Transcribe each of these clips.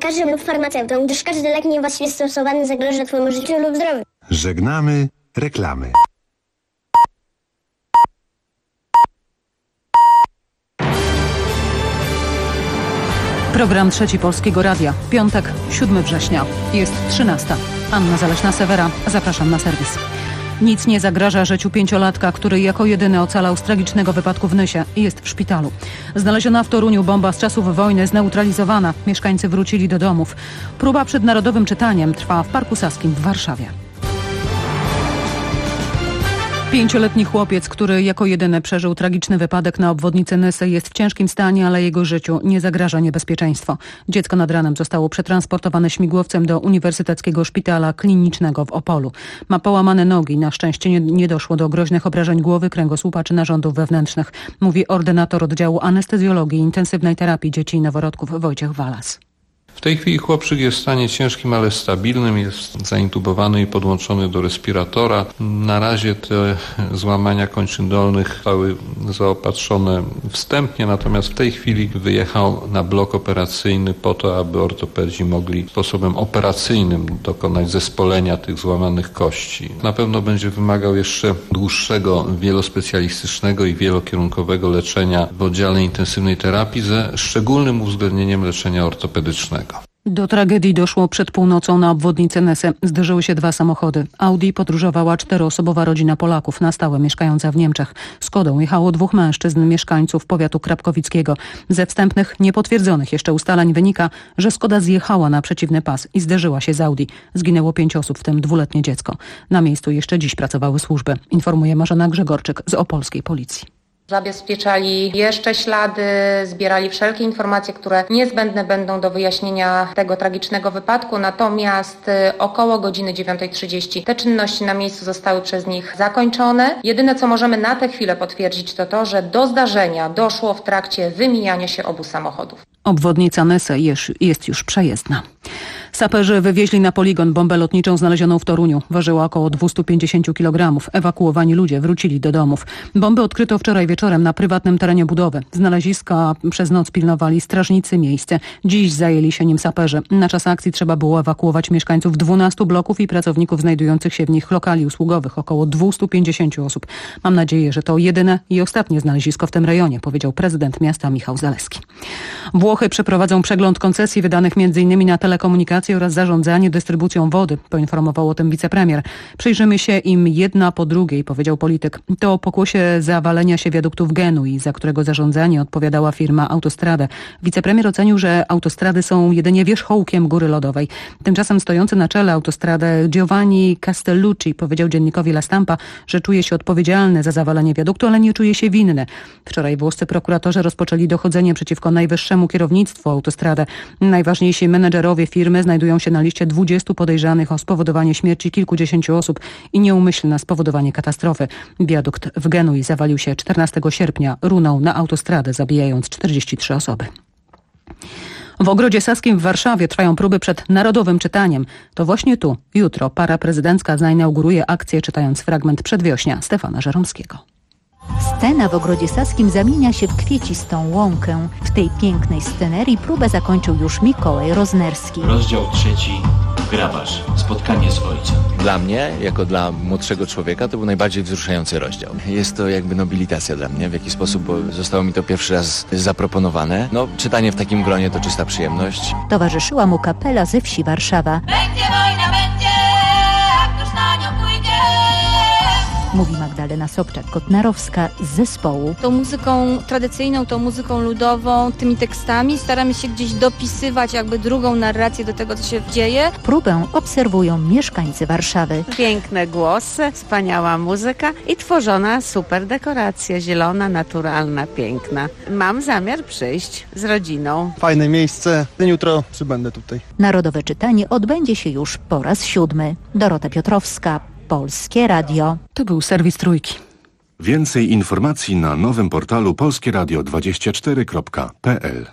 lekarzem lub farmaceutą, gdyż każdy lek niewłaściwie stosowany zagraża twojemu życiu lub zdrowiu. Żegnamy reklamy. Program Trzeci Polskiego Radia. Piątek, 7 września. Jest 13. Anna Zaleśna-Sewera. Zapraszam na serwis. Nic nie zagraża życiu pięciolatka, który jako jedyny ocalał z tragicznego wypadku w Nysie i jest w szpitalu. Znaleziona w Toruniu bomba z czasów wojny zneutralizowana. Mieszkańcy wrócili do domów. Próba przed Narodowym Czytaniem trwa w Parku Saskim w Warszawie. 5-letni chłopiec, który jako jedyny przeżył tragiczny wypadek na obwodnicy Nysy, jest w ciężkim stanie, ale jego życiu nie zagraża niebezpieczeństwo. Dziecko nad ranem zostało przetransportowane śmigłowcem do Uniwersyteckiego Szpitala Klinicznego w Opolu. Ma połamane nogi. Na szczęście nie doszło do groźnych obrażeń głowy, kręgosłupa czy narządów wewnętrznych, mówi ordynator oddziału anestezjologii i intensywnej terapii dzieci i noworodków Wojciech Walas. W tej chwili chłopczyk jest w stanie ciężkim, ale stabilnym, jest zaintubowany i podłączony do respiratora. Na razie te złamania kończyn dolnych zostały zaopatrzone wstępnie, natomiast w tej chwili wyjechał na blok operacyjny po to, aby ortopedzi mogli sposobem operacyjnym dokonać zespolenia tych złamanych kości. Na pewno będzie wymagał jeszcze dłuższego, wielospecjalistycznego i wielokierunkowego leczenia w oddziale intensywnej terapii ze szczególnym uwzględnieniem leczenia ortopedycznego. Do tragedii doszło przed północą na obwodnicy Nysy. Zderzyły się 2 samochody. Audi podróżowała 4-osobowa rodzina Polaków na stałe mieszkająca w Niemczech. Skodą jechało 2 mężczyzn mieszkańców powiatu krapkowickiego. Ze wstępnych, niepotwierdzonych jeszcze ustaleń wynika, że Skoda zjechała na przeciwny pas i zderzyła się z Audi. Zginęło 5 osób, w tym 2-letnie dziecko. Na miejscu jeszcze dziś pracowały służby, informuje Marzena Grzegorczyk z opolskiej policji. Zabezpieczali jeszcze ślady, zbierali wszelkie informacje, które niezbędne będą do wyjaśnienia tego tragicznego wypadku. Natomiast około godziny 9:30 te czynności na miejscu zostały przez nich zakończone. Jedyne, co możemy na tę chwilę potwierdzić, to to, że do zdarzenia doszło w trakcie wymijania się obu samochodów. Obwodnica Nysy jest już przejezdna. Saperzy wywieźli na poligon bombę lotniczą znalezioną w Toruniu. Ważyła około 250 kg. Ewakuowani ludzie wrócili do domów. Bombę odkryto wczoraj wieczorem na prywatnym terenie budowy. Znaleziska przez noc pilnowali strażnicy miejsce. Dziś zajęli się nim saperzy. Na czas akcji trzeba było ewakuować mieszkańców 12 bloków i pracowników znajdujących się w nich lokali usługowych. Około 250 osób. Mam nadzieję, że to jedyne i ostatnie znalezisko w tym rejonie, powiedział prezydent miasta Michał Zaleski. Włochy przeprowadzą przegląd koncesji wydanych m.in. na telekomunikację oraz zarządzanie dystrybucją wody, poinformował o tym wicepremier. Przyjrzymy się im jedna po drugiej, powiedział polityk. To o pokłosie zawalenia się wiaduktu w Genui, za którego zarządzanie odpowiadała firma Autostrade. Wicepremier ocenił, że autostrady są jedynie wierzchołkiem góry lodowej. Tymczasem stojący na czele Autostrade Giovanni Castellucci powiedział dziennikowi La Stampa, że czuje się odpowiedzialny za zawalenie wiaduktu, ale nie czuje się winny. Wczoraj włoscy prokuratorzy rozpoczęli dochodzenie przeciwko najwyższemu kierownictwu Autostrade. Najważniejsi menedżerowie firmy znajdują się na liście 20 podejrzanych o spowodowanie śmierci kilkudziesięciu osób i nieumyślne spowodowanie katastrofy. Wiadukt w Genui zawalił się 14 sierpnia, runął na autostradę, zabijając 43 osoby. W Ogrodzie Saskim w Warszawie trwają próby przed Narodowym Czytaniem. To właśnie tu, jutro, para prezydencka zainauguruje akcję, czytając fragment Przedwiośnia Stefana Żeromskiego. Scena w Ogrodzie Saskim zamienia się w kwiecistą łąkę. W tej pięknej scenerii próbę zakończył już Mikołaj Roznerski. Rozdział 3. Grabarz. Spotkanie z ojcem. Dla mnie, jako dla młodszego człowieka, to był najbardziej wzruszający rozdział. Jest to jakby nobilitacja dla mnie, w jakiś sposób, bo zostało mi to pierwszy raz zaproponowane. Czytanie w takim gronie to czysta przyjemność. Towarzyszyła mu kapela ze wsi Warszawa. Będzie wojna, będzie, a któż na nią pójdzie? Mówi Magdalena Sobczak-Kotnarowska z zespołu. Tą muzyką tradycyjną, tą muzyką ludową, tymi tekstami staramy się gdzieś dopisywać jakby drugą narrację do tego, co się dzieje. Próbę obserwują mieszkańcy Warszawy. Piękne głosy, wspaniała muzyka i tworzona super dekoracja, zielona, naturalna, piękna. Mam zamiar przyjść z rodziną. Fajne miejsce, jutro przybędę tutaj. Narodowe czytanie odbędzie się już po raz 7. Dorota Piotrowska, Polskie Radio. To był serwis Trójki. Więcej informacji na nowym portalu polskieradio24.pl.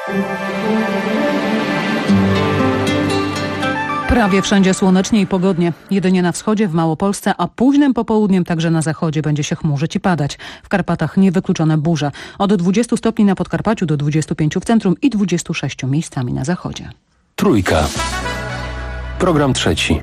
Prawie wszędzie słonecznie i pogodnie. Jedynie na wschodzie, w Małopolsce, a późnym popołudniem także na zachodzie będzie się chmurzyć i padać. W Karpatach niewykluczone burze. Od 20 stopni na Podkarpaciu do 25 w centrum i 26 miejscami na zachodzie. Trójka. Program trzeci.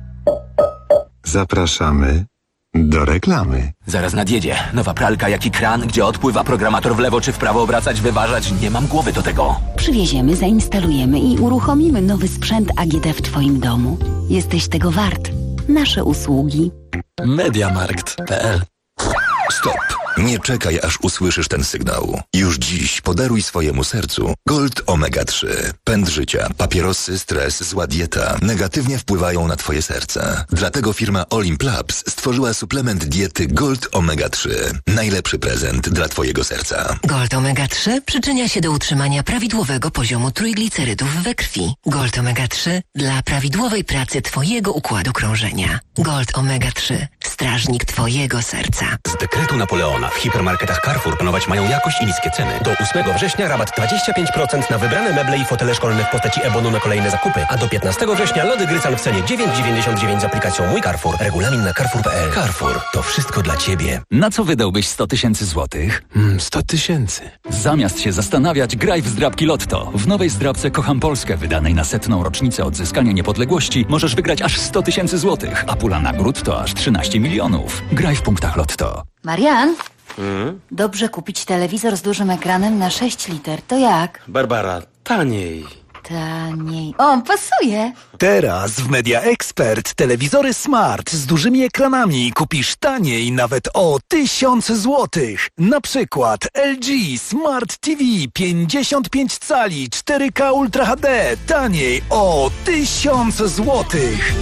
Zapraszamy do reklamy. Zaraz nadjedzie. Nowa pralka jak i kran, gdzie odpływa programator w lewo czy w prawo obracać, wyważać. Nie mam głowy do tego. Przywieziemy, zainstalujemy i uruchomimy nowy sprzęt AGD w Twoim domu. Jesteś tego wart. Nasze usługi. Mediamarkt.pl. Stop! Nie czekaj, aż usłyszysz ten sygnał. Już dziś podaruj swojemu sercu Gold Omega 3. Pęd życia, papierosy, stres, zła dieta negatywnie wpływają na twoje serce. Dlatego firma Olimp Labs stworzyła suplement diety Gold Omega 3. Najlepszy prezent dla twojego serca. Gold Omega 3 przyczynia się do utrzymania prawidłowego poziomu trójglicerydów we krwi. Gold Omega 3 dla prawidłowej pracy twojego układu krążenia. Gold Omega 3. Strażnik twojego serca. Z dekretu Napoleona w hipermarketach Carrefour panować mają jakość i niskie ceny. Do 8 września rabat 25% na wybrane meble i fotele szkolne w postaci e-bonu na kolejne zakupy, a do 15 września lody Grycan w cenie 9,99 z aplikacją Mój Carrefour. Regulamin na carrefour.pl. Carrefour. To wszystko dla Ciebie. Na co wydałbyś 100 000 złotych? 100 000. Zamiast się zastanawiać, graj w zdrabki Lotto. W nowej zdrabce Kocham Polskę, wydanej na 100. rocznicę odzyskania niepodległości, możesz wygrać aż 100 000 złotych, a pula nagród to aż 13 milionów. Graj w punktach Lotto. Marian? Dobrze kupić telewizor z dużym ekranem na 6 liter. To jak? Barbara, taniej. Taniej. O, pasuje. Teraz w Media Expert telewizory smart z dużymi ekranami kupisz taniej nawet o 1000 złotych. Na przykład LG Smart TV 55 cali 4K Ultra HD taniej o 1000 złotych.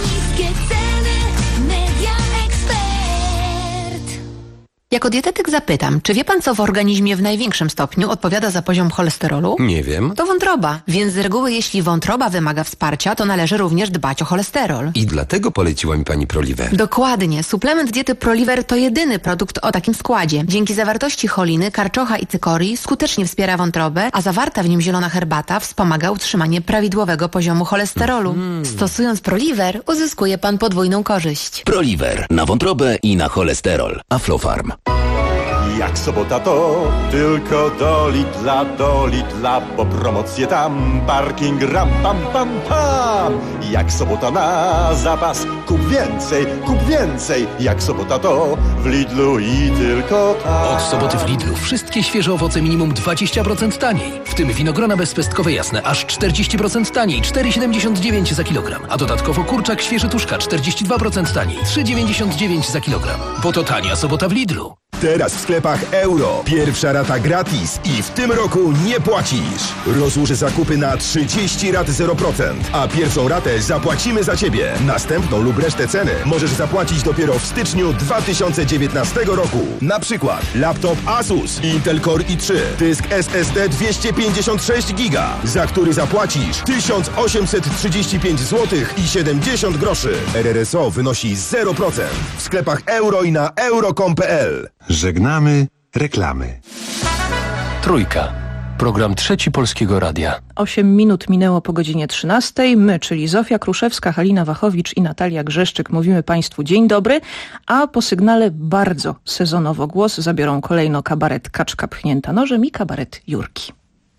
Jako dietetyk zapytam, czy wie pan, co w organizmie w największym stopniu odpowiada za poziom cholesterolu? Nie wiem. To wątroba, więc z reguły jeśli wątroba wymaga wsparcia, to należy również dbać o cholesterol. I dlatego poleciła mi pani Proliver. Dokładnie. Suplement diety Proliver to jedyny produkt o takim składzie. Dzięki zawartości choliny, karczocha i cykorii skutecznie wspiera wątrobę, a zawarta w nim zielona herbata wspomaga utrzymanie prawidłowego poziomu cholesterolu. Stosując Proliver, uzyskuje pan podwójną korzyść. Proliver. Na wątrobę i na cholesterol. Aflofarm. Jak sobota to tylko do Lidla, bo promocje tam, parking ram pam pam pam. Jak sobota na zapas, kup więcej, jak sobota to w Lidlu i tylko tam. Od soboty w Lidlu wszystkie świeże owoce minimum 20% taniej. W tym winogrona bezpestkowe jasne aż 40% taniej, 4,79 za kilogram. A dodatkowo kurczak świeży tuszka 42% taniej, 3,99 za kilogram. Bo to tania sobota w Lidlu. Teraz w sklepach Euro. Pierwsza rata gratis i w tym roku nie płacisz. Rozłóż zakupy na 30 rat 0%, a pierwszą ratę zapłacimy za Ciebie. Następną lub resztę ceny możesz zapłacić dopiero w styczniu 2019 roku. Na przykład laptop Asus Intel Core i3, dysk SSD 256 GB, za który zapłacisz 1835 zł i 70 groszy. RRSO wynosi 0%. W sklepach Euro i na euro.com.pl. Żegnamy reklamy. Trójka. Program trzeci Polskiego Radia. 8 minut minęło po godzinie 13. My, czyli Zofia Kruszewska, Halina Wachowicz i Natalia Grzeszczyk, mówimy Państwu dzień dobry, a po sygnale bardzo sezonowo głos zabiorą kolejno kabaret Kaczka pchnięta nożem i kabaret Jurki.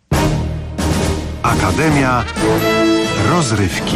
Akademia Rozrywki.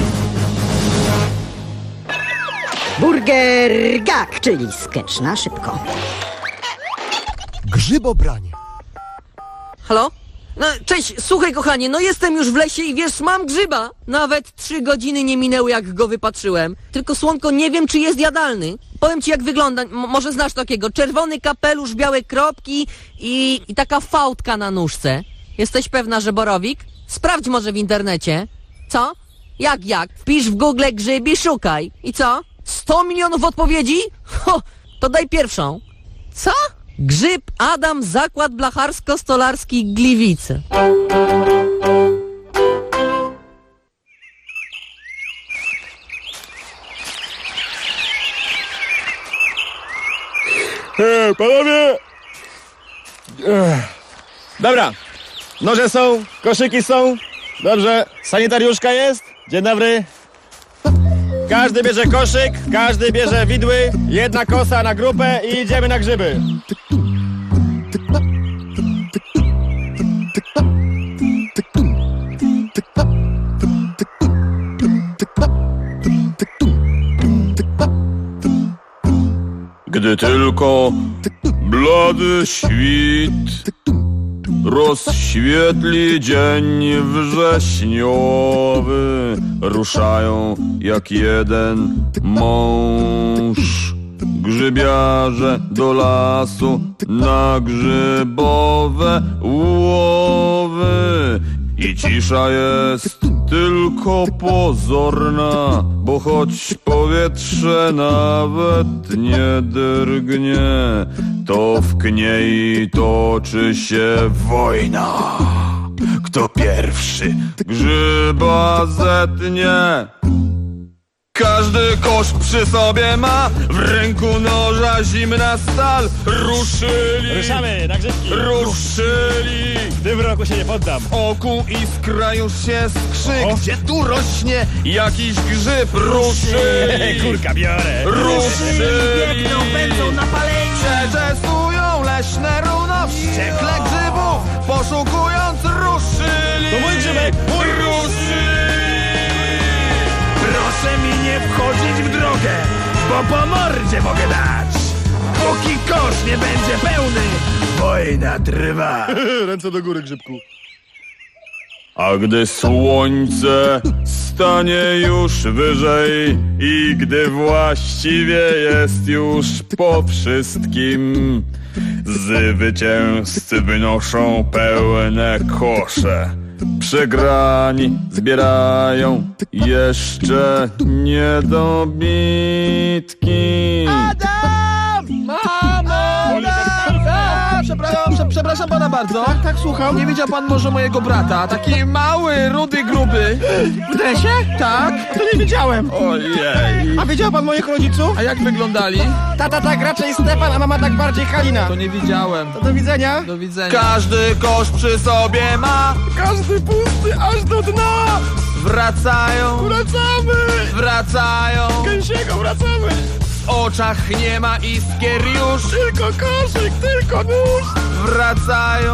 Burger gag, czyli skecz na szybko. Grzybobranie. Halo? No, cześć, słuchaj kochanie, no jestem już w lesie i wiesz, mam grzyba. Nawet 3 godziny nie minęły, jak go wypatrzyłem. Tylko słonko, nie wiem, czy jest jadalny. Powiem ci, jak wygląda, może znasz takiego. Czerwony kapelusz, białe kropki i taka fałdka na nóżce. Jesteś pewna, że borowik? Sprawdź może w internecie. Co? Jak? Wpisz w Google grzyb i szukaj. I co? 100 milionów odpowiedzi? Ho, to daj pierwszą. Co? Grzyb Adam, Zakład Blacharsko-Stolarski, Gliwice. Panowie! Dobra, noże są, koszyki są. Dobrze, sanitariuszka jest. Dzień dobry. Każdy bierze koszyk, każdy bierze widły, jedna kosa na grupę i idziemy na grzyby. Gdy tylko blady świt rozświetli dzień wrześniowy, ruszają jak jeden mąż grzybiarze do lasu na grzybowe łowy. I cisza jest tylko pozorna, bo choć powietrze nawet nie drgnie, to w kniei toczy się wojna. Kto pierwszy grzyba zetnie? Każdy kosz przy sobie ma, w ręku noża zimna stal. Ruszyli, Ruszamy na grzybki. Ruszyli. W tym roku się nie poddam. W oku iskra już się skrzy. Gdzie tu rośnie jakiś grzyb? Ruszyli. Kurka biorę. Ruszyli. Biegną, pędzą napaleni. Przetestują leśne runo, wściekle grzybów poszukując ruszyli. To mój grzybek. Ruszyli. Proszę mi nie wchodzić w drogę, bo po mordzie mogę dać. Póki kosz nie będzie pełny, wojna trwa. Ręce do góry, grzybku. A gdy słońce stanie już wyżej i gdy właściwie jest już po wszystkim, zwycięzcy wynoszą pełne kosze. Przegrani zbierają jeszcze niedobitki. Adam! Mamo! Przepraszam pana bardzo. Tak, słucham. Nie widział pan może mojego brata? Taki mały, rudy, gruby. W dresie? Tak. A to nie widziałem. Ojej. A widział pan moich rodziców? A jak wyglądali? Tata tak raczej Stefan, a mama tak bardziej Halina. To nie widziałem. To do widzenia. Do widzenia. Każdy kosz przy sobie ma, Każdy pusty aż do dna. wracają, wracają. Gęsiego wracamy. W oczach nie ma iskier już, Tylko koszyk, tylko nóż. wracają,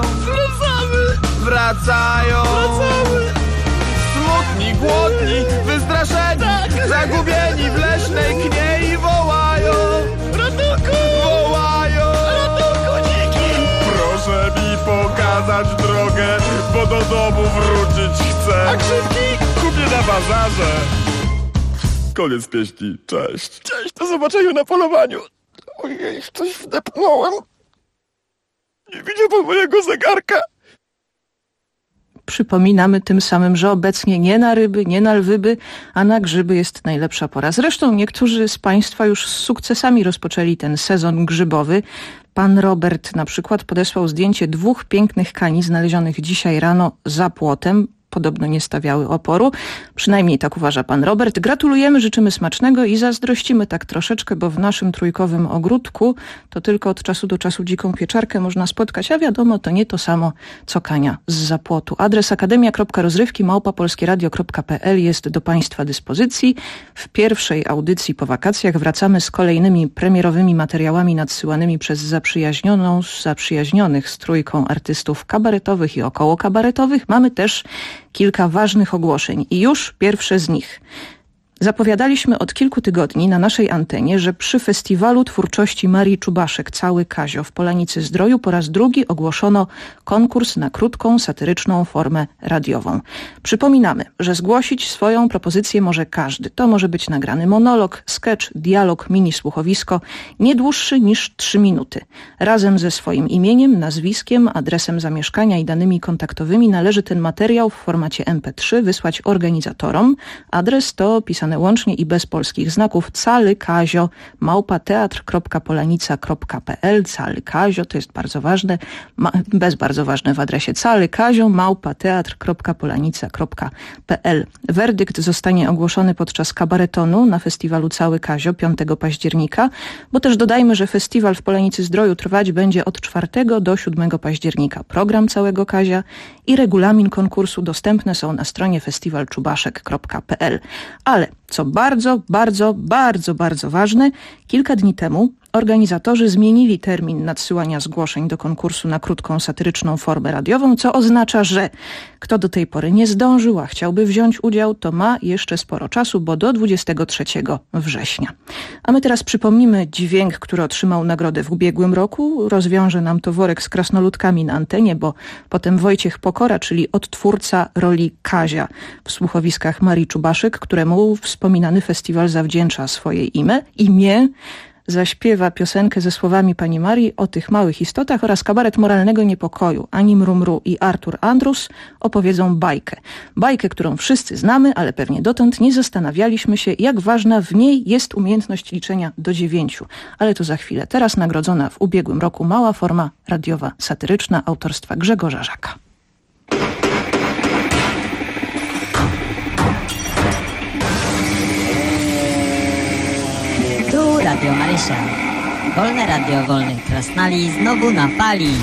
wracają. Smutni, głodni, wystraszeni, zagubieni w leśnej kniei wołają. Ratunku! Wołają. Ratunku, dziki! Proszę mi pokazać drogę, bo do domu wrócić chcę. A grzybki? Kupię na bazarze. Koniec pieśni, cześć. Cześć, do zobaczenia na polowaniu. Ojej, coś wdepnąłem. Nie widział pan mojego zegarka? Przypominamy tym samym, że obecnie nie na ryby, nie na lwyby, a na grzyby jest najlepsza pora. Zresztą niektórzy z Państwa już z sukcesami rozpoczęli ten sezon grzybowy. Pan Robert na przykład podesłał zdjęcie 2 pięknych kani znalezionych dzisiaj rano za płotem. Podobno nie stawiały oporu. Przynajmniej tak uważa pan Robert. Gratulujemy, życzymy smacznego i zazdrościmy tak troszeczkę, bo w naszym trójkowym ogródku to tylko od czasu do czasu dziką pieczarkę można spotkać, a wiadomo, to nie to samo, co kania zza płotu. Adres akademia.rozrywki@polskieradio.pl jest do Państwa dyspozycji. W pierwszej audycji po wakacjach wracamy z kolejnymi premierowymi materiałami nadsyłanymi przez zaprzyjaźnionych z trójką artystów kabaretowych i około kabaretowych. Mamy też kilka ważnych ogłoszeń i już pierwsze z nich. Zapowiadaliśmy od kilku tygodni na naszej antenie, że przy Festiwalu Twórczości Marii Czubaszek Cały Kazio w Polanicy Zdroju po raz drugi ogłoszono konkurs na krótką, satyryczną formę radiową. Przypominamy, że zgłosić swoją propozycję może każdy. To może być nagrany monolog, sketch, dialog, mini słuchowisko, nie dłuższy niż 3 minuty. Razem ze swoim imieniem, nazwiskiem, adresem zamieszkania i danymi kontaktowymi należy ten materiał w formacie MP3 wysłać organizatorom. Adres to pisane łącznie i bez polskich znaków calykazio@teatr.polanica.pl. Calykazio, to jest bardzo ważne, bardzo ważne w adresie calykazio@teatr.polanica.pl. Werdykt zostanie ogłoszony podczas kabaretonu na festiwalu Cały Kazio 5 października, bo też dodajmy, że festiwal w Polanicy Zdroju trwać będzie od 4 do 7 października. Program Całego Kazia i regulamin konkursu dostępne są na stronie festiwalczubaszek.pl. Ale co bardzo ważne, kilka dni temu Organizatorzy zmienili termin nadsyłania zgłoszeń do konkursu na krótką satyryczną formę radiową, co oznacza, że kto do tej pory nie zdążył, a chciałby wziąć udział, to ma jeszcze sporo czasu, bo do 23 września. A my teraz przypomnimy dźwięk, który otrzymał nagrodę w ubiegłym roku. Rozwiąże nam to worek z krasnoludkami na antenie, bo potem Wojciech Pokora, czyli odtwórca roli Kazia w słuchowiskach Marii Czubaszyk, któremu wspominany festiwal zawdzięcza swoje imię, zaśpiewa piosenkę ze słowami pani Marii o tych małych istotach oraz kabaret moralnego niepokoju. Ani Mrumru i Artur Andrus opowiedzą bajkę. Bajkę, którą wszyscy znamy, ale pewnie dotąd nie zastanawialiśmy się, jak ważna w niej jest umiejętność liczenia do 9. Ale to za chwilę. Teraz nagrodzona w ubiegłym roku mała forma radiowa satyryczna autorstwa Grzegorza Żaka. Tu Radio Marysia. Wolne radio wolnych krasnali znowu na fali.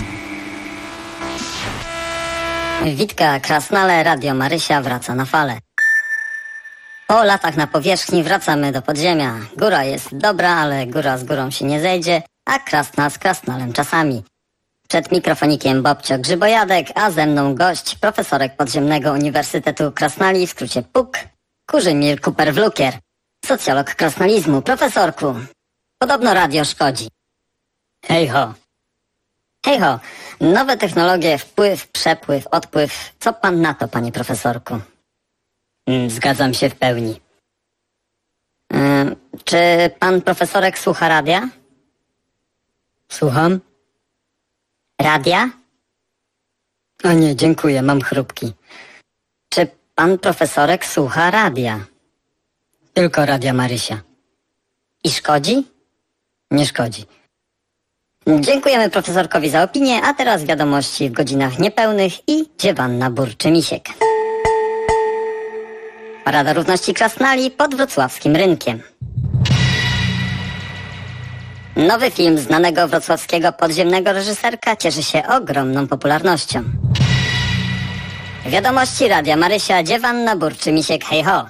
Witka Krasnale, Radio Marysia wraca na falę. Po latach na powierzchni wracamy do podziemia. Góra jest dobra, ale góra z górą się nie zejdzie, a krasnal z krasnalem czasami. Przed mikrofonikiem Bobcio Grzybojadek, a ze mną gość, profesorek Podziemnego Uniwersytetu Krasnali, w skrócie PUK, Kurzymir Kuper-Wlukier. Socjolog krasnalizmu. Profesorku, podobno radio szkodzi. Hej ho. Hej ho. Nowe technologie, wpływ, przepływ, odpływ. Co pan na to, panie profesorku? Zgadzam się w pełni. Czy pan profesorek słucha radia? Słucham. Radia? O nie, dziękuję, mam chrupki. Czy pan profesorek słucha radia? Tylko Radia Marysia. I szkodzi? Nie szkodzi. Dziękujemy profesorkowi za opinię, a teraz wiadomości w godzinach niepełnych i dziewanna burczy misiek. Parada Równości Krasnali pod wrocławskim rynkiem. Nowy film znanego wrocławskiego podziemnego reżyserka cieszy się ogromną popularnością. Wiadomości Radia Marysia, dziewanna burczy misiek, hej ho.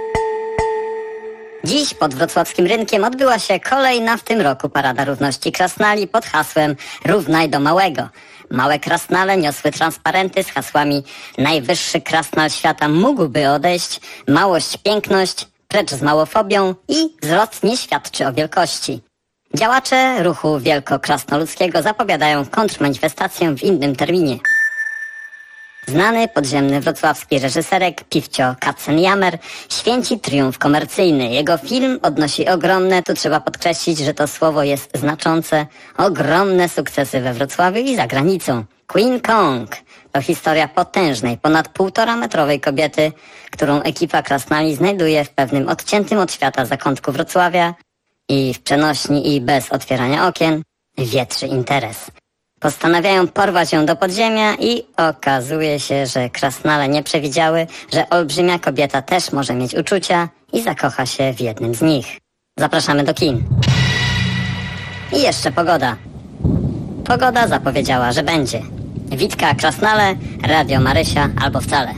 Dziś pod wrocławskim rynkiem odbyła się kolejna w tym roku Parada Równości Krasnali pod hasłem Równaj do małego. Małe krasnale niosły transparenty z hasłami Najwyższy krasnal świata mógłby odejść, małość, piękność, precz z małofobią i wzrost nie świadczy o wielkości. Działacze ruchu wielkokrasnoludzkiego zapowiadają kontrmanifestację w innym terminie. Znany podziemny wrocławski reżyserek Pifcio Katzenjammer święci triumf komercyjny. Jego film odnosi ogromne, tu trzeba podkreślić, że to słowo jest znaczące, ogromne sukcesy we Wrocławiu i za granicą. Queen Kong to historia potężnej, ponad 1,5-metrowej kobiety, którą ekipa Krasnali znajduje w pewnym odciętym od świata zakątku Wrocławia i w przenośni i bez otwierania okien wietrzy interes. Postanawiają porwać ją do podziemia i okazuje się, że krasnale nie przewidziały, że olbrzymia kobieta też może mieć uczucia i zakocha się w jednym z nich. Zapraszamy do kin. I jeszcze pogoda. Pogoda zapowiedziała, że będzie. Witka Krasnale, Radio Marysia albo wcale.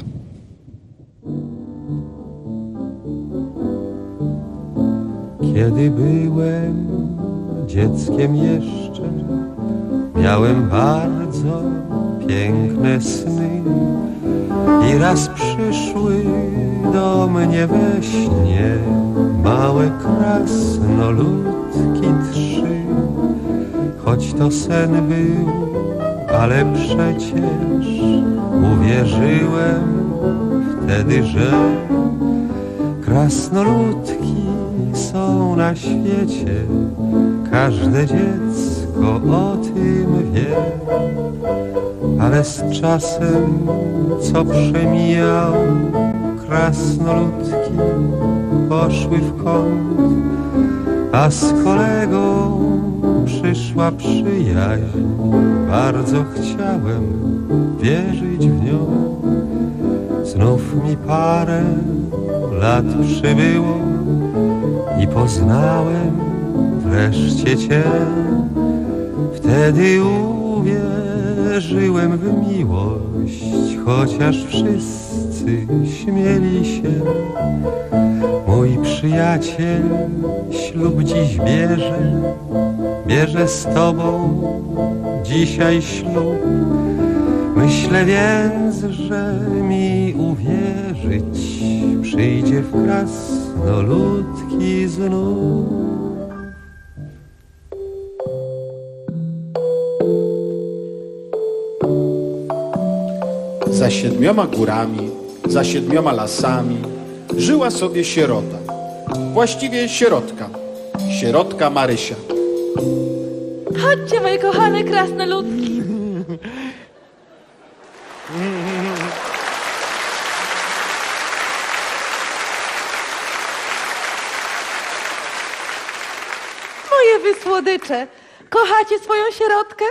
Kiedy byłem dzieckiem jeszcze, miałem bardzo piękne sny i raz przyszły do mnie we śnie małe krasnoludki 3. Choć to sen był, ale przecież uwierzyłem wtedy, że krasnoludki są na świecie. Każde dziecko o tym wie, ale z czasem, co przemijał, krasnoludki poszły w kąt, a z kolegą przyszła przyjaźń. Bardzo chciałem wierzyć w nią. Znów mi parę lat przybyło i poznałem wreszcie Cię. Wtedy uwierzyłem w miłość, chociaż wszyscy śmieli się. Mój przyjaciel ślub dziś bierze bierze z tobą dzisiaj ślub. Myślę więc, że mi uwierzyć przyjdzie w krasnoludki znów. Za 7 górami, za 7 lasami żyła sobie sierota. Właściwie sierotka. Sierotka Marysia. Chodźcie, moje kochane krasnoludki. Moje wy słodycze. Kochacie swoją sierotkę?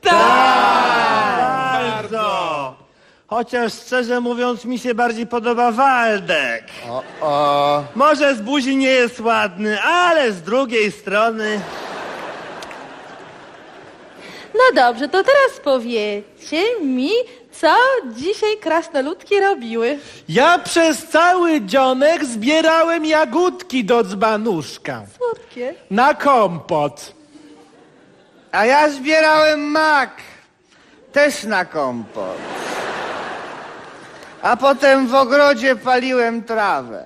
Bardzo! Chociaż szczerze mówiąc mi się bardziej podoba Waldek. Może z buzi nie jest ładny, ale z drugiej strony... No dobrze, to teraz powiedzcie mi, co dzisiaj krasnoludki robiły. Ja przez cały dzionek zbierałem jagódki do dzbanuszka. Słodkie. Na kompot. A ja zbierałem mak. Też na kompot. A potem w ogrodzie paliłem trawę.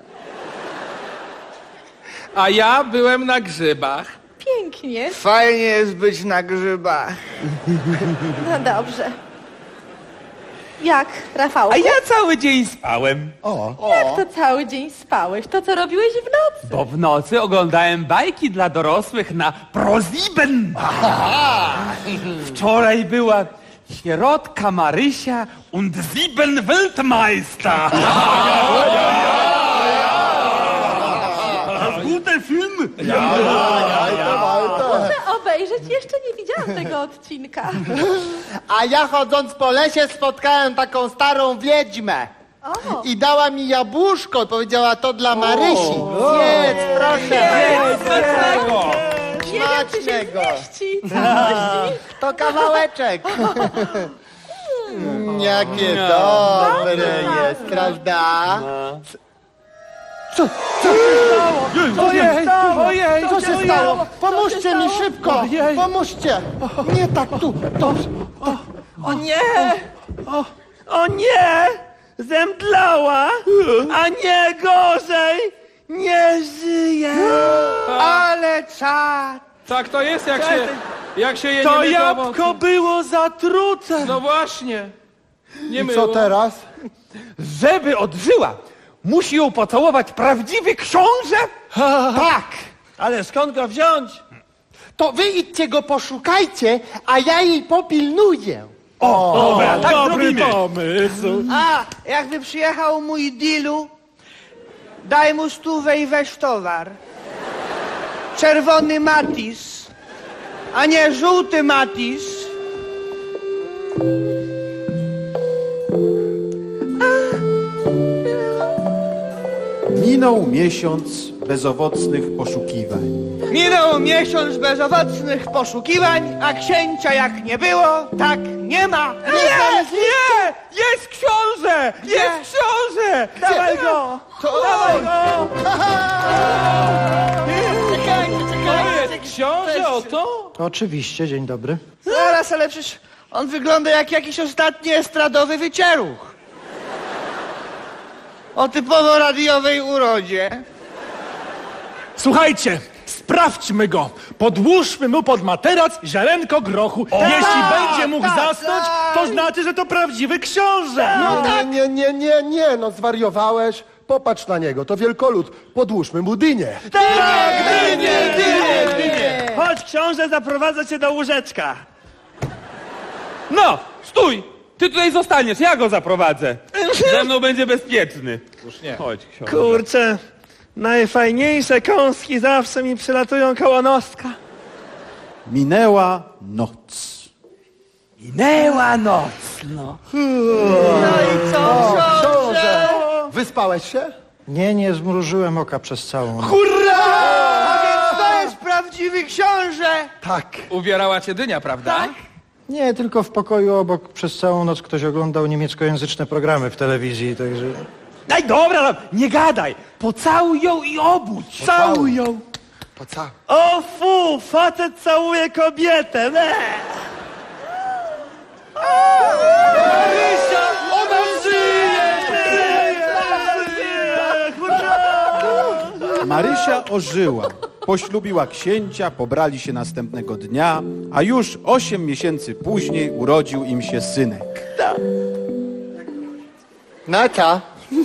A ja byłem na grzybach. Pięknie. Fajnie jest być na grzybach. No dobrze. Jak, Rafał? A ja cały dzień spałem. Jak to cały dzień spałeś? To, co robiłeś w nocy? Bo w nocy oglądałem bajki dla dorosłych na ProSieben. Wczoraj była sierotka Marysia und 7 Weltmeister. Gute Film. Muszę obejrzeć, jeszcze nie widziałam tego odcinka. A ja chodząc po lesie spotkałem taką starą wiedźmę. I dała mi jabłuszko i powiedziała, to dla Marysi. Jedz, proszę. Smacznego. Nie wiem, czy się Smacznego. zmieści. To kawałeczek. Jakie dobre jest, prawda? Co się stało? Co się stało? Pomóżcie mi szybko! Pomóżcie! Nie tak, tu! O nie! O nie! Zemdlała! A nie gorzej! Nie żyje! Ale czad! Tak to jest, jak się je To nie jabłko było zatrute! No właśnie. Nie I myło. co teraz? Żeby odżyła, musi ją pocałować prawdziwy książę? Tak! Ale skąd go wziąć? To wy idźcie go poszukajcie, a ja jej popilnuję. Dobra, tak dobry zrobimy. Pomysł. A, jakby przyjechał mój dealu, daj mu 100 i weź towar. Czerwony Matis, a nie żółty Matis. Minął miesiąc bezowocnych poszukiwań. Minął miesiąc bezowocnych poszukiwań, a księcia jak nie było, tak nie ma. Nie! Jest książę! Jest książę! Dawaj go! Dawaj go! Czekajcie. Książę o to? Oczywiście, dzień dobry. Zaraz, ale przecież on wygląda jak jakiś ostatni estradowy wycieruch. O typowo radiowej urodzie. Słuchajcie, sprawdźmy go. Podłóżmy mu pod materac ziarenko grochu. Jeśli będzie mógł zasnąć, to znaczy, że to prawdziwy książę. Nie, no zwariowałeś. Popatrz na niego, to wielkolud. Podłóżmy mu dynię. Tak, dynie! Chodź, książę, zaprowadzę cię do łóżeczka. No, stój! Ty tutaj zostaniesz, ja go zaprowadzę. Ze mną będzie bezpieczny. Już nie. Chodź, książę. Kurczę, najfajniejsze kąski zawsze mi przylatują koło noska. Minęła noc. Minęła noc, no. No i co, książę? Wyspałeś się? Nie zmrużyłem oka przez całą noc. Hurra! A więc to jest prawdziwy książę. Tak. Uwierała cię dynia, prawda? Tak? Nie, tylko w pokoju obok przez całą noc ktoś oglądał niemieckojęzyczne programy w telewizji, także... Daj, dobra, nie gadaj. Pocałuj ją i obudź. Całuj ją. Po co? O fu, facet całuje kobietę, Marysia, ona żyje! Marysia ożyła. Poślubiła księcia, pobrali się następnego dnia, a już 8 miesięcy później urodził im się synek. No co?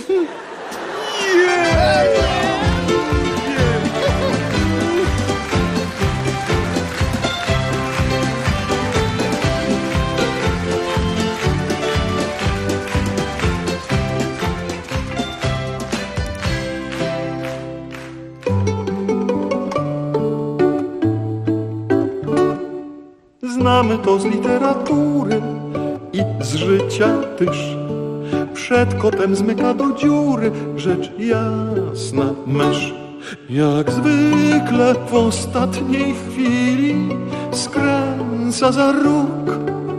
Znamy to z literatury i z życia też. Przed kotem zmyka do dziury, rzecz jasna mysz. Jak zwykle w ostatniej chwili skręca za róg.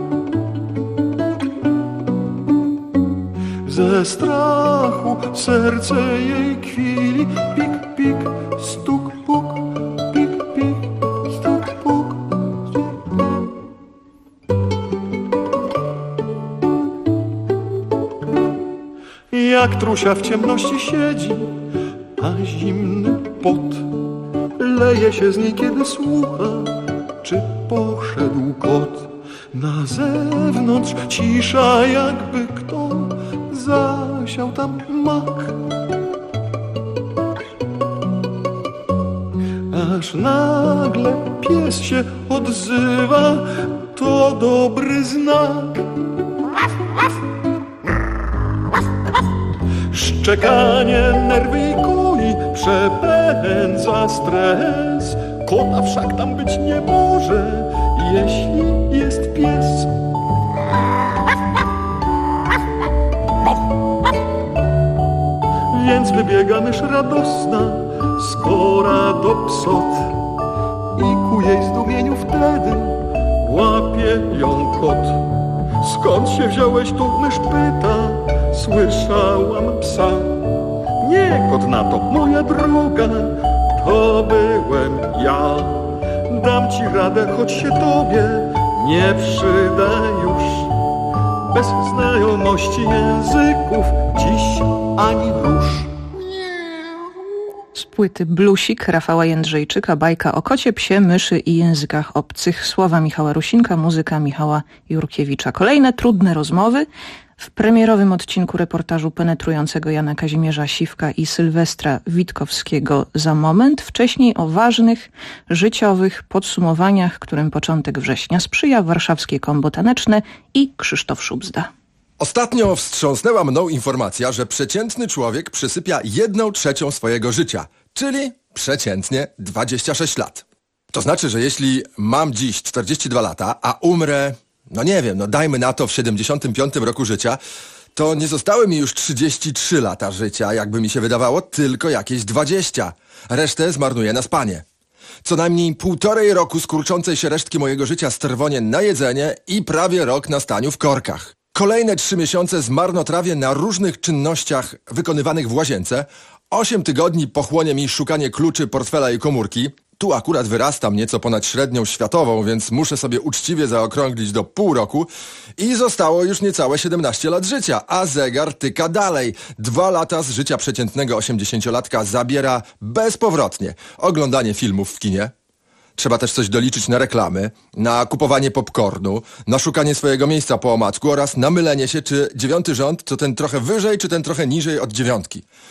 Ze strachu serce jej kwili, pik, pik, stuk, puk, pik, pik, stuk, puk. Jak trusia w ciemności siedzi, a zimny pot leje się z niej, kiedy słucha, czy poszedł kot. Na zewnątrz cisza, jakby kto zasiał tam mak. Aż nagle pies się odzywa, to dobry znak. Szczekanie nerwy i koi, przepędza stres. Kota wszak tam być nie może, jeśli jest pies. Więc wybiega mysz radosna, skora do psot. I ku jej zdumieniu wtedy łapie ją kot. Skąd się wziąłeś tu, mysz pyta, słyszałam psa. Nie, kot na to, moja droga, to byłem ja. Dam ci radę, choć się tobie nie przyda już. Bez znajomości języków dziś ani rusz. Z płyty Blusik Rafała Jędrzejczyka bajka o kocie, psie, myszy i językach obcych. Słowa Michała Rusinka, muzyka Michała Jurkiewicza. Kolejne trudne rozmowy w premierowym odcinku reportażu penetrującego Jana Kazimierza Siwka i Sylwestra Witkowskiego za moment. Wcześniej o ważnych, życiowych podsumowaniach, którym początek września sprzyja warszawskie kombo taneczne i Krzysztof Szubzda. Ostatnio wstrząsnęła mną informacja, że przeciętny człowiek przysypia 1/3 swojego życia, czyli przeciętnie 26 lat. To znaczy, że jeśli mam dziś 42 lata, a umrę, no nie wiem, no dajmy na to w 75 roku życia, to nie zostały mi już 33 lata życia, jakby mi się wydawało, tylko jakieś 20. Resztę zmarnuję na spanie. Co najmniej 1,5 roku skurczącej się resztki mojego życia sterwonie na jedzenie i prawie rok na staniu w korkach. Kolejne 3 miesiące zmarnotrawię na różnych czynnościach wykonywanych w łazience. 8 tygodni pochłonie mi szukanie kluczy, portfela i komórki. Tu akurat wyrastam nieco ponad średnią światową, więc muszę sobie uczciwie zaokrąglić do pół roku. I zostało już niecałe 17 lat życia, a zegar tyka dalej. 2 lata z życia przeciętnego 80-latka zabiera bezpowrotnie oglądanie filmów w kinie. Trzeba też coś doliczyć na reklamy, na kupowanie popcornu, na szukanie swojego miejsca po omacku oraz na mylenie się, czy 9. rząd to ten trochę wyżej, czy ten trochę niżej od 9.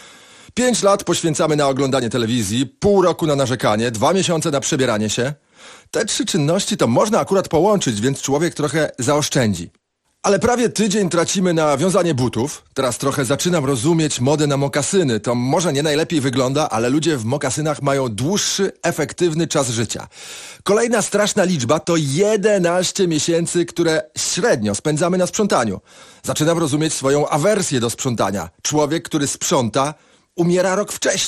5 lat poświęcamy na oglądanie telewizji, pół roku na narzekanie, 2 miesiące na przebieranie się. Te 3 czynności to można akurat połączyć, więc człowiek trochę zaoszczędzi. Ale prawie tydzień tracimy na wiązanie butów. Teraz trochę zaczynam rozumieć modę na mokasyny. To może nie najlepiej wygląda, ale ludzie w mokasynach mają dłuższy, efektywny czas życia. Kolejna straszna liczba to 11 miesięcy, które średnio spędzamy na sprzątaniu. Zaczynam rozumieć swoją awersję do sprzątania. Człowiek, który sprząta, umiera rok wcześniej.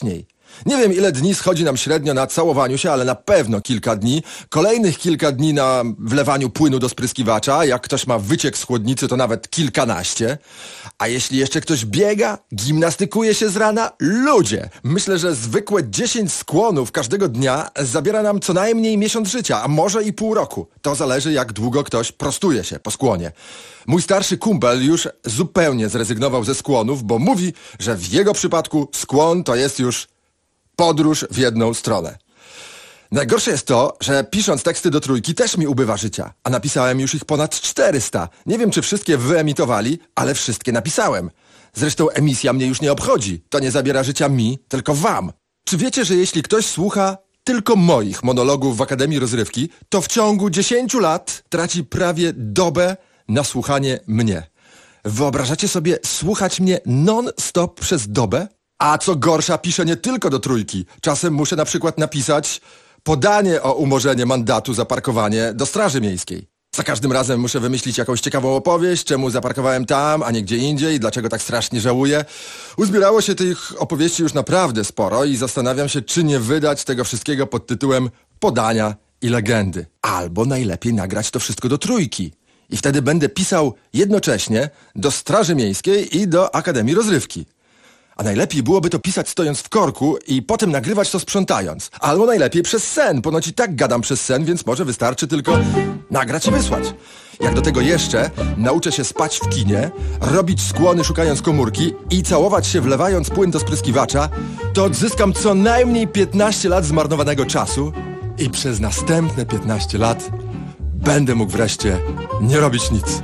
Nie wiem, ile dni schodzi nam średnio na całowaniu się, ale na pewno kilka dni. Kolejnych kilka dni na wlewaniu płynu do spryskiwacza. Jak ktoś ma wyciek z chłodnicy, to nawet kilkanaście. A jeśli jeszcze ktoś biega, gimnastykuje się z rana, ludzie! Myślę, że zwykłe 10 skłonów każdego dnia zabiera nam co najmniej miesiąc życia, a może i pół roku. To zależy, jak długo ktoś prostuje się po skłonie. Mój starszy kumpel już zupełnie zrezygnował ze skłonów, bo mówi, że w jego przypadku skłon to jest już podróż w jedną stronę. Najgorsze jest to, że pisząc teksty do Trójki też mi ubywa życia, a napisałem już ich ponad 400. Nie wiem, czy wszystkie wyemitowali, ale wszystkie napisałem. Zresztą emisja mnie już nie obchodzi. To nie zabiera życia mi, tylko wam. Czy wiecie, że jeśli ktoś słucha tylko moich monologów w Akademii Rozrywki, to w ciągu 10 lat traci prawie dobę na słuchanie mnie? Wyobrażacie sobie słuchać mnie non-stop przez dobę? A co gorsza, piszę nie tylko do Trójki. Czasem muszę na przykład napisać podanie o umorzenie mandatu za parkowanie do Straży Miejskiej. Za każdym razem muszę wymyślić jakąś ciekawą opowieść, czemu zaparkowałem tam, a nie gdzie indziej, dlaczego tak strasznie żałuję. Uzbierało się tych opowieści już naprawdę sporo i zastanawiam się, czy nie wydać tego wszystkiego pod tytułem podania i legendy. Albo najlepiej nagrać to wszystko do Trójki. I wtedy będę pisał jednocześnie do Straży Miejskiej i do Akademii Rozrywki. A najlepiej byłoby to pisać stojąc w korku i potem nagrywać to sprzątając. Albo najlepiej przez sen, ponoć i tak gadam przez sen, więc może wystarczy tylko nagrać i wysłać. Jak do tego jeszcze nauczę się spać w kinie, robić skłony szukając komórki i całować się wlewając płyn do spryskiwacza, to odzyskam co najmniej 15 lat zmarnowanego czasu i przez następne 15 lat będę mógł wreszcie nie robić nic.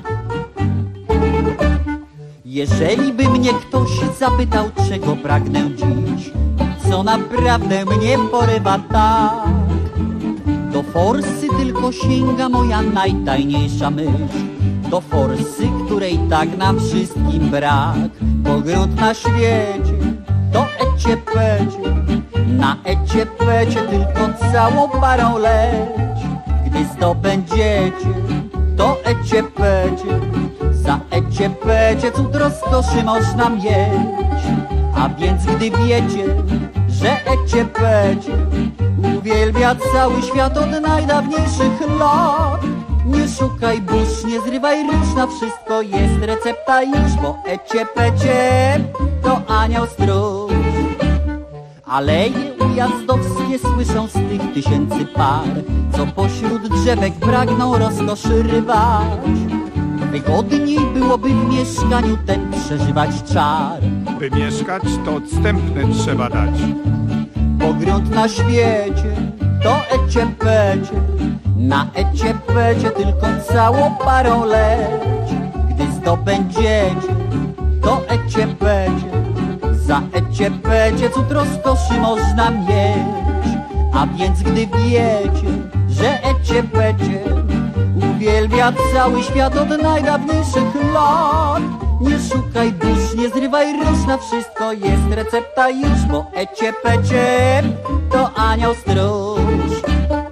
Jeżeli by mnie ktoś zapytał, czego pragnę dziś, co naprawdę mnie porywa tak, do forsy tylko sięga moja najtajniejsza myśl, do forsy, której tak nam wszystkim brak. Bo grunt na świecie to ecie-pecie, na ecie-pecie tylko całą parą leć. Gdy zdobędziecie to ecie-pecie, za ecie-pecie cud rozkoszy można mieć. A więc gdy wiecie, że ecie-pecie uwielbia cały świat od najdawniejszych lat, nie szukaj burz, nie zrywaj róż, na wszystko jest recepta już, bo ecie-pecie to anioł stróż. Aleje ujazdowskie słyszą z tych tysięcy par, co pośród drzewek pragną rozkoszy rywać. Wygodniej byłoby w mieszkaniu ten przeżywać czar. By mieszkać, to odstępne trzeba dać. Bo grunt na świecie to ecie-pecie, na ecie-pecie tylko całą parą leć. Gdy zdobędziecie to ecie-pecie, za ecie-pecie cud rozkoszy można mieć. A więc gdy wiecie, że ecie-pecie uwielbia cały świat od najdawniejszych lat, nie szukaj burz, nie zrywaj róż, na wszystko jest recepta już, bo ecie-pecie to anioł stróż.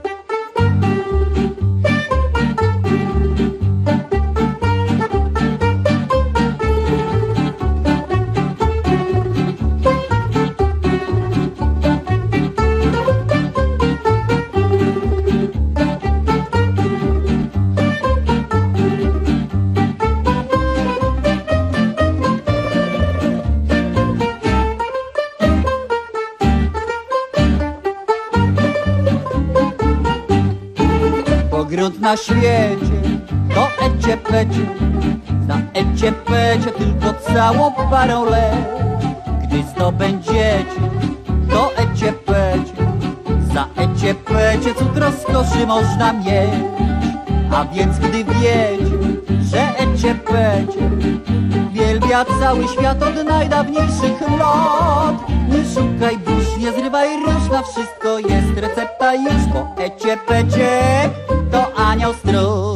Grunt na świecie to ecie-pecie, za ecie-pecie tylko całą parą leć. Gdy zdobędziecie to ecie-pecie, za ecie-pecie cud rozkoszy można mieć. A więc gdy wiecie, że ecie-pecie uwielbia cały świat od najdawniejszych lat, nie szukaj burz, nie zrywaj róż, na wszystko jest recepta już, bo ecie-pecie to anioł stróż.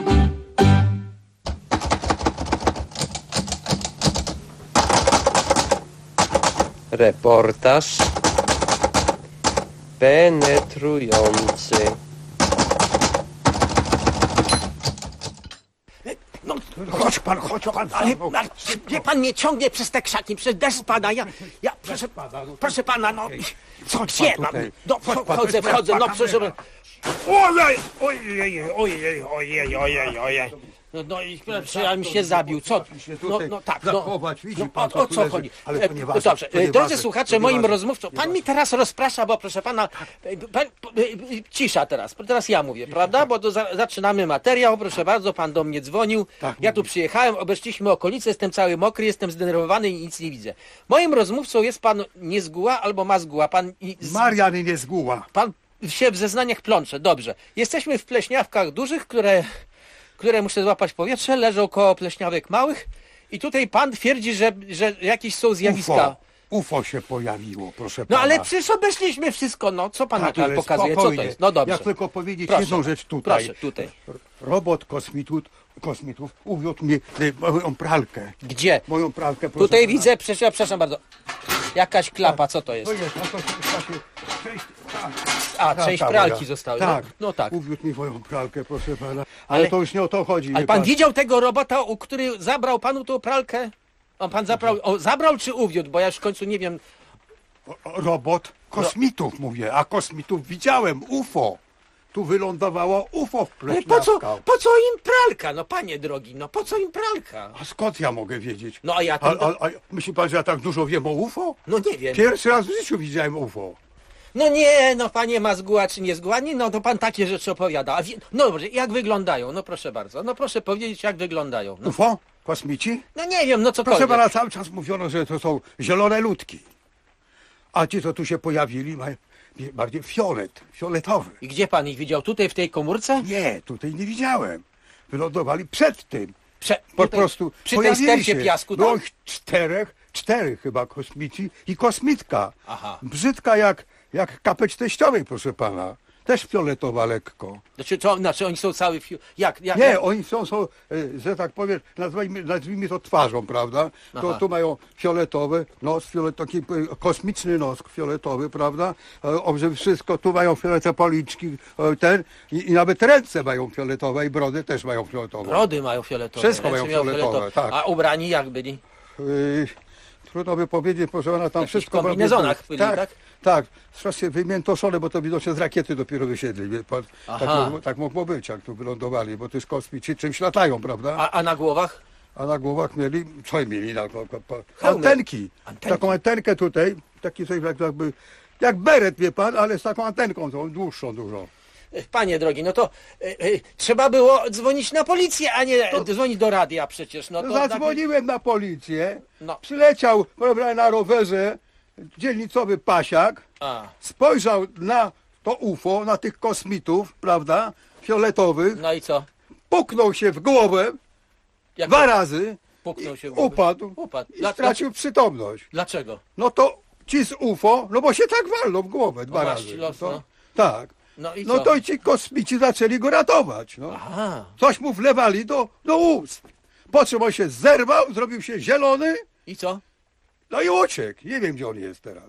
Reportaż penetrujący. Chodź pan, Ale wie pan, mnie ciągnie przez te krzaki, przez deszcz pada. Proszę pana, no, co, gdzie mam? No, wchodzę, no, proszę. Ojej. No i ja mi się zabił, co? No tak, no. O co chodzi? Dobrze, drodzy słuchacze, moim rozmówcą, pan mi teraz rozprasza, bo proszę pana, cisza teraz ja mówię, prawda? Bo zaczynamy materiał, proszę bardzo, pan do mnie dzwonił, ja tu przyjechałem, obeszliśmy okolice, jestem cały mokry, jestem zdenerwowany i nic nie widzę. Moim rozmówcą jest pan Niezguła albo Mazguła, pan... Marian Niezguła. Pan się w zeznaniach plącze, dobrze. Jesteśmy w pleśniawkach dużych, które muszę złapać powietrze, leżą koło pleśniawek małych i tutaj pan twierdzi, że jakieś są zjawiska. UFO się pojawiło, proszę pana. No ale przecież obeszliśmy wszystko, no co pan tu pokazuje, co to jest? No dobrze. Ja tylko powiedzieć proszę, jedną rzecz tutaj. Proszę, tutaj. Robot kosmitów uwiódł mnie moją pralkę. Gdzie? Moją pralkę, proszę tutaj pana. widzę, przepraszam bardzo, jakaś klapa, co to jest? To jest, to część pralki zostały. Tak, no tak. Uwiódł mi moją pralkę, proszę pana. Ale to już nie o to chodzi. Ale pan widział tego robota, który zabrał panu tą pralkę? On pan zabrał czy uwiódł? Bo ja już w końcu nie wiem. Robot kosmitów mówię, a kosmitów widziałem, UFO. Tu wylądowało UFO w pleśniawkach. Po co im pralka? No panie drogi, no po co im pralka? A skąd ja mogę wiedzieć? No a ja... A myśli pan, że ja tak dużo wiem o UFO? No nie wiem. Pierwszy raz w życiu widziałem UFO. No nie, no panie ma zguła czy nie zguła, nie, no to pan takie rzeczy opowiada. No dobrze, jak wyglądają? No proszę bardzo, no proszę powiedzieć, jak wyglądają. No. UFO? Kosmici? No nie wiem, no cokolwiek. Proszę pana, cały czas mówiono, że to są zielone ludki. A ci, co tu się pojawili, mają bardziej fioletowy. I gdzie pan ich widział? Tutaj w tej komórce? Nie, tutaj nie widziałem. Wylądowali przed tym. Po prostu przy tej stercie piasku, tak? Było ich czterech chyba kosmici i kosmitka. Aha. Brzydka jak kapeć teściowej, proszę pana. Też fioletowa lekko. Znaczy oni są cały... Nie, oni są, że tak powiem, nazwijmy to twarzą, prawda? Tu mają fioletowy nos, taki kosmiczny nos fioletowy, prawda? Żeby wszystko, tu mają fioletowe policzki, i nawet ręce mają fioletowe i brody też mają fioletowe. Brody mają fioletowe. Wszystko mają fioletowe, tak. A ubrani jak byli? Trudno by powiedzieć, proszę pana, tam wszystko... W kombinezonach byli, tak? Tak, strasznie wymiętoszone, bo to widocznie z rakiety dopiero wysiedli. Tak mogło być, jak tu wylądowali, bo to jest kosmici czymś latają, prawda? A na głowach? A na głowach mieli, co mieli? Antenki. Taką antenkę tutaj, taki coś jakby, jak beret, wie pan, ale z taką antenką, tą dłuższą dużo. Panie drogi, no to trzeba było dzwonić na policję, a nie dzwonić do radia przecież. No to zadzwoniłem na policję, przyleciał, prawda, na rowerze dzielnicowy pasiak, spojrzał na to UFO, na tych kosmitów, prawda, fioletowych. No i co? Puknął się w głowę dwa razy, puknął się w głowę, upadł i stracił przytomność. Dlaczego? No to ci z UFO, no bo się tak walną w głowę dwa razy. Tak. No to ci kosmici zaczęli go ratować. No. Coś mu wlewali do ust. Po czym on się zerwał, zrobił się zielony. I co? No i uciekł. Nie wiem, gdzie on jest teraz.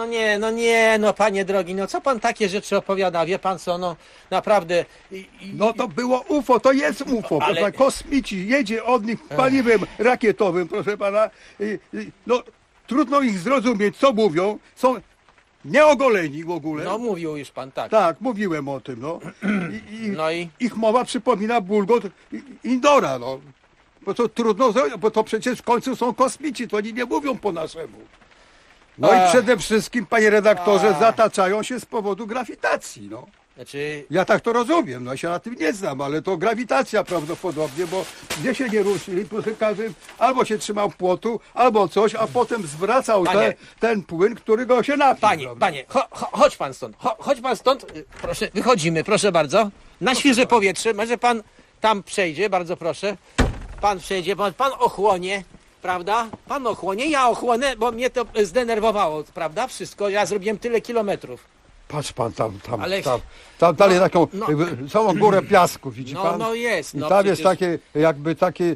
No panie drogi, no co pan takie rzeczy opowiada? Wie pan co, no naprawdę... No to było UFO, to jest UFO. Ale... Kosmici, jedzie od nich paliwem rakietowym, proszę pana. No trudno ich zrozumieć, co mówią. Są nieogoleni w ogóle. No mówił już pan, tak. Tak, mówiłem o tym, no. Ich mowa przypomina bulgot Indora, no. Bo to trudno zrobić, bo to przecież w końcu są kosmici, to oni nie mówią po naszemu. No i przede wszystkim, panie redaktorze, zataczają się z powodu grawitacji, no. Znaczy... Ja tak to rozumiem, no się na tym nie znam, ale to grawitacja prawdopodobnie, bo gdzie się nie ruszyli, proszę każdy albo się trzymał płotu, albo coś, a potem zwracał ten płyn, który go się napił. Panie, chodź pan stąd, chodź pan stąd, proszę, wychodzimy, proszę bardzo, na świeże powietrze, może pan tam przejdzie, bardzo proszę, pan przejdzie, pan ochłonie, prawda? Pan ochłonie, ja ochłonę, bo mnie to zdenerwowało, prawda? Wszystko, ja zrobiłem tyle kilometrów. Patrz pan tam dalej taką całą górę piasku, widzi pan? No jest. I tam jest takie, jakby takie...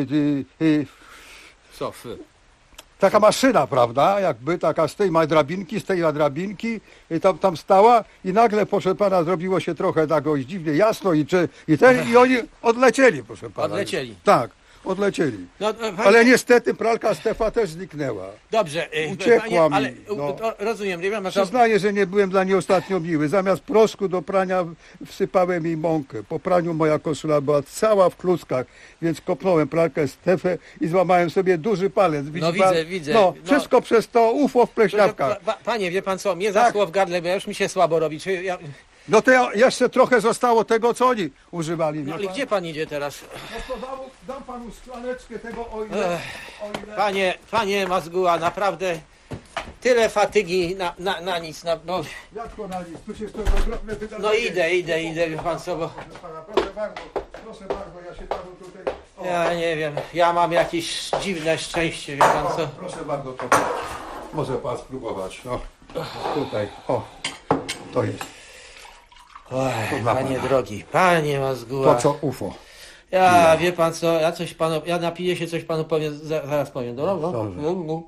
taka maszyna, prawda? Jakby taka z tej ma drabinki, i tam stała i nagle, proszę pana, zrobiło się trochę tak dziwnie jasno i oni odlecieli, proszę pana. Odlecieli? Tak. odlecieli. No, panie... Ale niestety pralka Stefa też zniknęła. Dobrze, uciekła mi. ale rozumiem, nie wiem, Przyznaję, że nie byłem dla niej ostatnio miły. Zamiast proszku do prania wsypałem jej mąkę. Po praniu moja koszula była cała w kluskach, więc kopnąłem pralkę Stefę i złamałem sobie duży palec. Widzi widzę. No, wszystko przez to UFO w pleśniawkach. Panie, wie pan co, mnie zaschło w gardle, bo już mi się słabo robi. No to jeszcze trochę zostało tego, co oni używali. No i gdzie pan idzie teraz? No to dam panu szklaneczkę tego, o ile... Panie Mazguła, naprawdę tyle fatygi na nic. Jak to na nic? Przecież to ogromne wydarzenie. No idę, wie pan co, bo... Proszę bardzo, ja się panu tutaj... Ja nie wiem, ja mam jakieś dziwne szczęście, wie pan co. Proszę bardzo, to może pan spróbować. No, tutaj, to jest. Oj, panie drogi, panie Mazguła. To co UFO. Wie pan co, ja napiję się, coś panu powiem, zaraz powiem, dobra? Dobrze.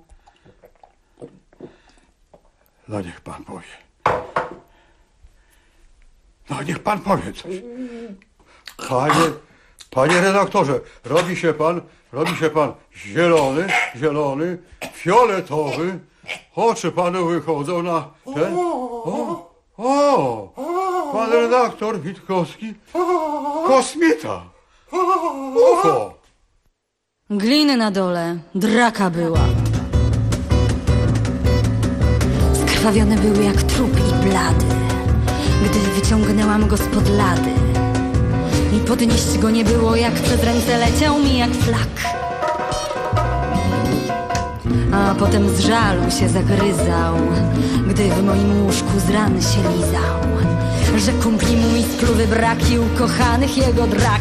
No niech pan powie. No niech pan powie coś. Panie redaktorze, robi się pan zielony, fioletowy, oczy panu wychodzą na ten... Pan redaktor Witkowski, kosmita, UFO. Gliny na dole, draka była. Skrwawiony był jak trup i blady, gdy wyciągnęłam go spod lady. I podnieść go nie było, jak przez ręce leciał mi jak flak. A potem z żalu się zagryzał, gdy w moim łóżku z ran się lizał, że kumpli mu i spluwy brak i ukochanych jego drak.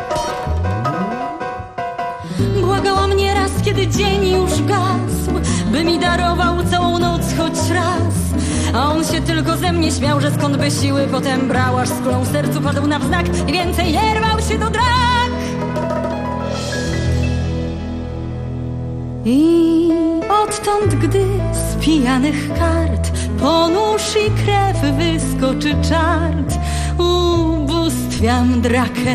Błagałam nieraz, kiedy dzień już gasł, by mi darował całą noc choć raz. A on się tylko ze mnie śmiał, że skąd by siły potem brał, aż z kulą w sercu padł na wznak i więcej nie rwał się do drak. I odtąd, gdy z pijanych kart po nóż i krew wyskoczy czart, ubóstwiam drakę.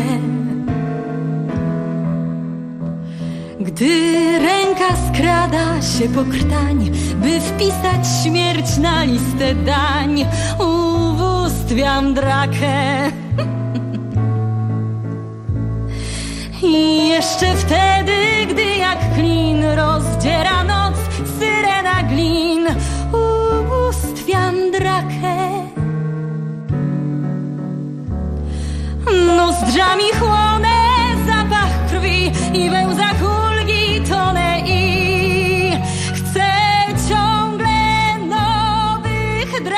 Gdy ręka skrada się po krtań, by wpisać śmierć na listę dań, ubóstwiam drakę. I jeszcze wtedy, gdy jak klin rozdziera noc syrena glin, ubóstwiam drakę. Nozdrzami chłonę zapach krwi i we łzach ulgi tonę i chcę ciągle nowych drak.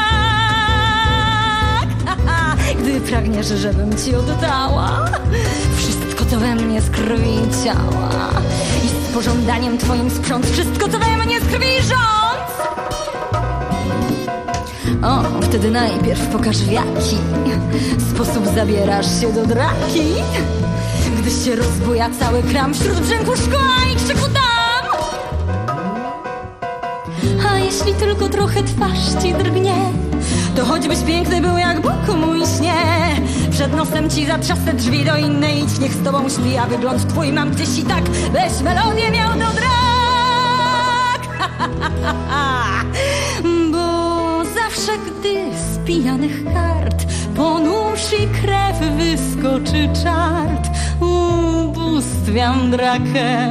Gdy pragniesz, żebym ci oddała wszystko, co we mnie z krwi ciała, i z pożądaniem twoim sprząc wszystko, co we mnie z krwi rządz. O, wtedy najpierw pokaż w jaki sposób zabierasz się do draki, gdy się rozbuja cały kram wśród brzęku szkła i krzyku dam. A jeśli tylko trochę twarz ci drgnie, to choćbyś piękny był jak Bóg mój śnie, przed nosem ci zatrzasnę drzwi do innej, idź, niech z tobą śpi, a wygląd twój mam gdzieś i tak, weź melodię miał do drak. Bo zawsze, gdy z pijanych kart po nóż i krew wyskoczy czart, ubóstwiam drakę.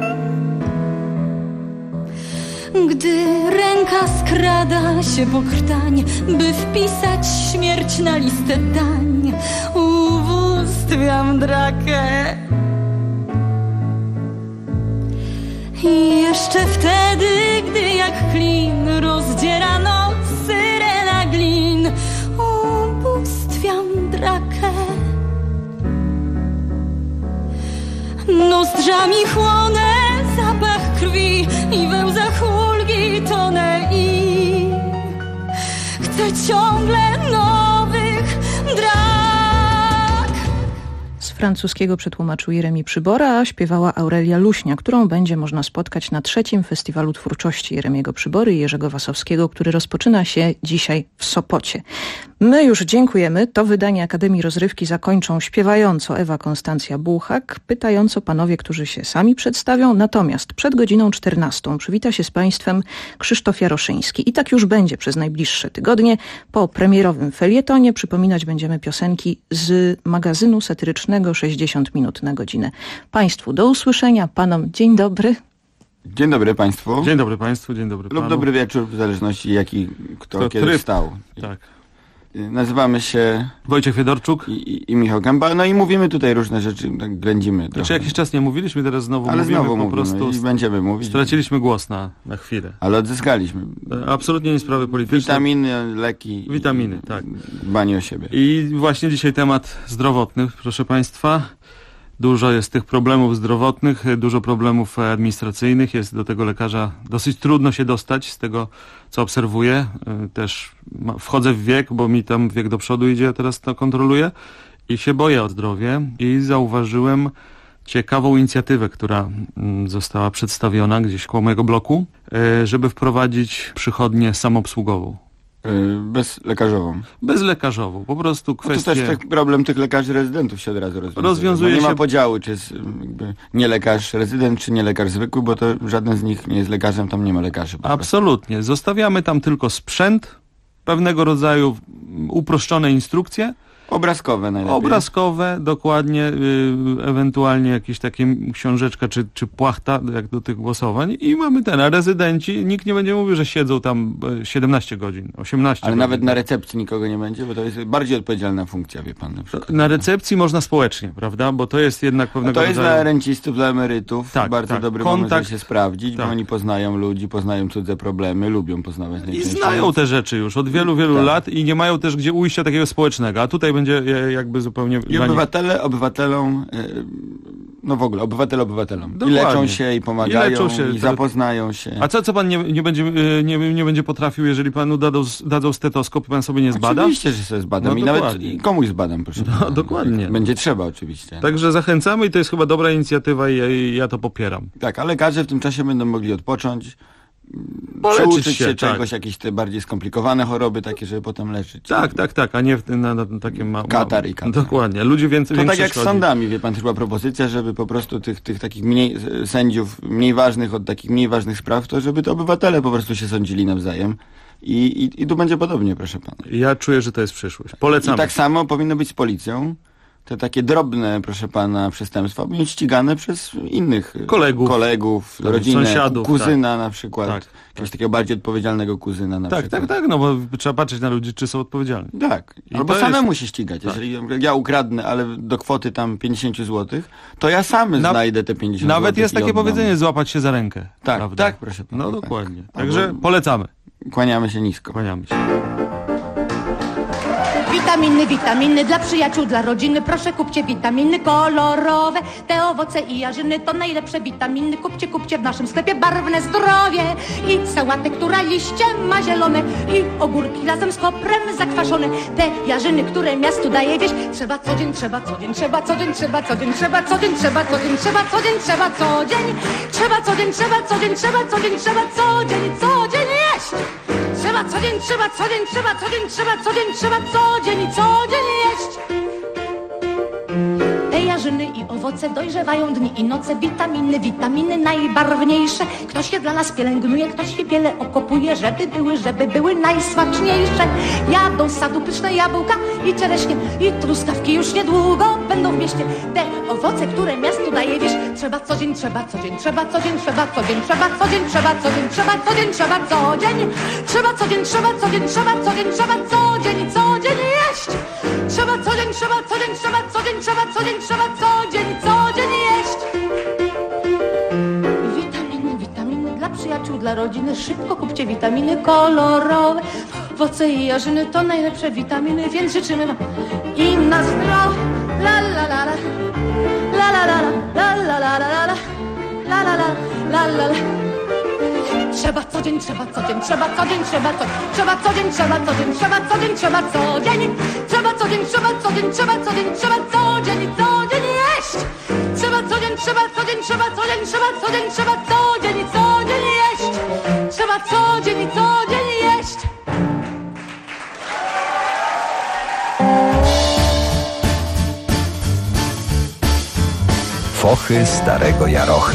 Gdy ręka skrada się po krtań, by wpisać śmierć na listę dań, ubóstwiam drakę. I jeszcze wtedy, gdy jak klin rozdziera noc syrena glin, ubóstwiam drakę. Nozdrzami chłonę zapach krwi i we łzach ulgi tonę i chcę ciągle nowych drak. Z francuskiego przetłumaczył Jeremi Przybora, a śpiewała Aurelia Luśnia, którą będzie można spotkać na 3. Festiwalu Twórczości Jeremiego Przybory i Jerzego Wasowskiego, który rozpoczyna się dzisiaj w Sopocie. My już dziękujemy. To wydanie Akademii Rozrywki zakończą śpiewająco Ewa Konstancja Bułhak, pytająco panowie, którzy się sami przedstawią. Natomiast przed godziną 14 przywita się z państwem Krzysztof Jaroszyński. I tak już będzie przez najbliższe tygodnie. Po premierowym felietonie przypominać będziemy piosenki z magazynu satyrycznego 60 minut na godzinę. Państwu do usłyszenia, panom dzień dobry. Dzień dobry państwu. Dzień dobry państwu, dzień dobry panu. Lub dobry wieczór, w zależności jaki kto kiedy wstał. Tak. Nazywamy się Wojciech Fiedorczuk i Michał Gęba, no i mówimy tutaj różne rzeczy, tak ględzimy. Znaczy jakiś czas nie mówiliśmy, teraz znowu ale mówimy, znowu po mówimy prostu i będziemy mówić. Straciliśmy głos na chwilę. Ale odzyskaliśmy. Absolutnie nie sprawy polityczne. Witaminy, leki. Witaminy, tak. Dbanie o siebie. I właśnie dzisiaj temat zdrowotny, proszę państwa. Dużo jest tych problemów zdrowotnych, dużo problemów administracyjnych. Jest do tego lekarza dosyć trudno się dostać z tego, co obserwuję. Też wchodzę w wiek, bo mi tam wiek do przodu idzie, ja teraz to kontroluję i się boję o zdrowie. I zauważyłem ciekawą inicjatywę, która została przedstawiona gdzieś koło mojego bloku, żeby wprowadzić przychodnię samoobsługową. Bezlekarzową. Bezlekarzową, po prostu kwestia... To też problem tych lekarzy rezydentów się od razu rozwiązuje. Nie ma podziału, czy jest nie lekarz rezydent, czy nie lekarz zwykły, bo to żaden z nich nie jest lekarzem, tam nie ma lekarzy. Absolutnie. Zostawiamy tam tylko sprzęt, pewnego rodzaju uproszczone instrukcje. Obrazkowe najlepiej. Obrazkowe, dokładnie, ewentualnie jakieś takie książeczka czy płachta, jak do tych głosowań i mamy a rezydenci, nikt nie będzie mówił, że siedzą tam 17 godzin, 18 Ale godzin. nawet na recepcji nikogo nie będzie, bo to jest bardziej odpowiedzialna funkcja, wie pan. Na recepcji można społecznie, prawda, bo to jest jednak pewnego rodzaju... To jest dla rencistów, dla emerytów, bardzo dobry moment, żeby się sprawdzić, bo oni poznają ludzi, poznają cudze problemy, lubią poznawać. I znają te rzeczy już od wielu lat i nie mają też gdzie ujścia takiego społecznego, a tutaj będzie jakby zupełnie... I obywatelom, no w ogóle, obywatelom. Dokładnie. I leczą się, i pomagają, i zapoznają się. A co pan nie będzie potrafił, jeżeli panu dadzą stetoskop i pan sobie nie zbada? Oczywiście, że sobie zbadam i nawet komuś zbadam, proszę. No, dokładnie. Będzie trzeba oczywiście. Także zachęcamy i to jest chyba dobra inicjatywa i ja to popieram. Tak, a lekarze w tym czasie będą mogli odpocząć, Przeуczyć się czegoś, jakieś te bardziej skomplikowane choroby, takie, żeby potem leczyć. Tak, a nie na takie małe... Katar. Dokładnie, ludzie więcej tak jak z sądami, wie pan, chyba propozycja, żeby po prostu tych takich sędziów mniej ważnych od takich mniej ważnych spraw, to żeby to obywatele po prostu się sądzili nawzajem. I tu będzie podobnie, proszę pana. Ja czuję, że to jest przyszłość. Polecam. I tak samo powinno być z policją. Te takie drobne, proszę pana, przestępstwa powinny być ścigane przez innych kolegów, rodzinę, sąsiadów, kuzyna na przykład. Jakiegoś takiego bardziej odpowiedzialnego kuzyna na przykład. Tak, no bo trzeba patrzeć na ludzi, czy są odpowiedzialni. Tak, albo samemu się ścigać. Jeżeli ja ukradnę, ale do kwoty tam 50 zł, to ja sam znajdę te 50 zł. Nawet jest takie powiedzenie, złapać się za rękę. Tak, proszę pana. No dokładnie. Także polecamy. Kłaniamy się nisko. Kłaniamy się. Witaminy dla przyjaciół, dla rodziny. Proszę kupcie witaminy kolorowe. Te owoce i jarzyny to najlepsze witaminy. Kupcie w naszym sklepie barwne zdrowie. I sałatę, która liście ma zielone. I ogórki razem z koprem zakwaszone. Te jarzyny, które miastu daje wieś. Trzeba co dzień jeść. Trzeba co dzień jeść. Te jarzyny i owoce dojrzewają dni i noce. Witaminy najbarwniejsze. Ktoś je dla nas pielęgnuje, ktoś je wiele okopuje, żeby były najsmaczniejsze. Jadą z sadu pyszne jabłka i czereśnie i truskawki już niedługo będą w mieście. Te owoce, które miastu daje wieś. Trzeba co dzień jeść. Witaminy dla przyjaciół, dla rodziny. Szybko kupcie witaminy kolorowe. Owoce i jarzyny to najlepsze witaminy, więc życzymy wam im na zdrowie. La la la la. La la la la la la la la la. La la la la la. Trzeba co dzień jeść. Fochy starego Jarochy.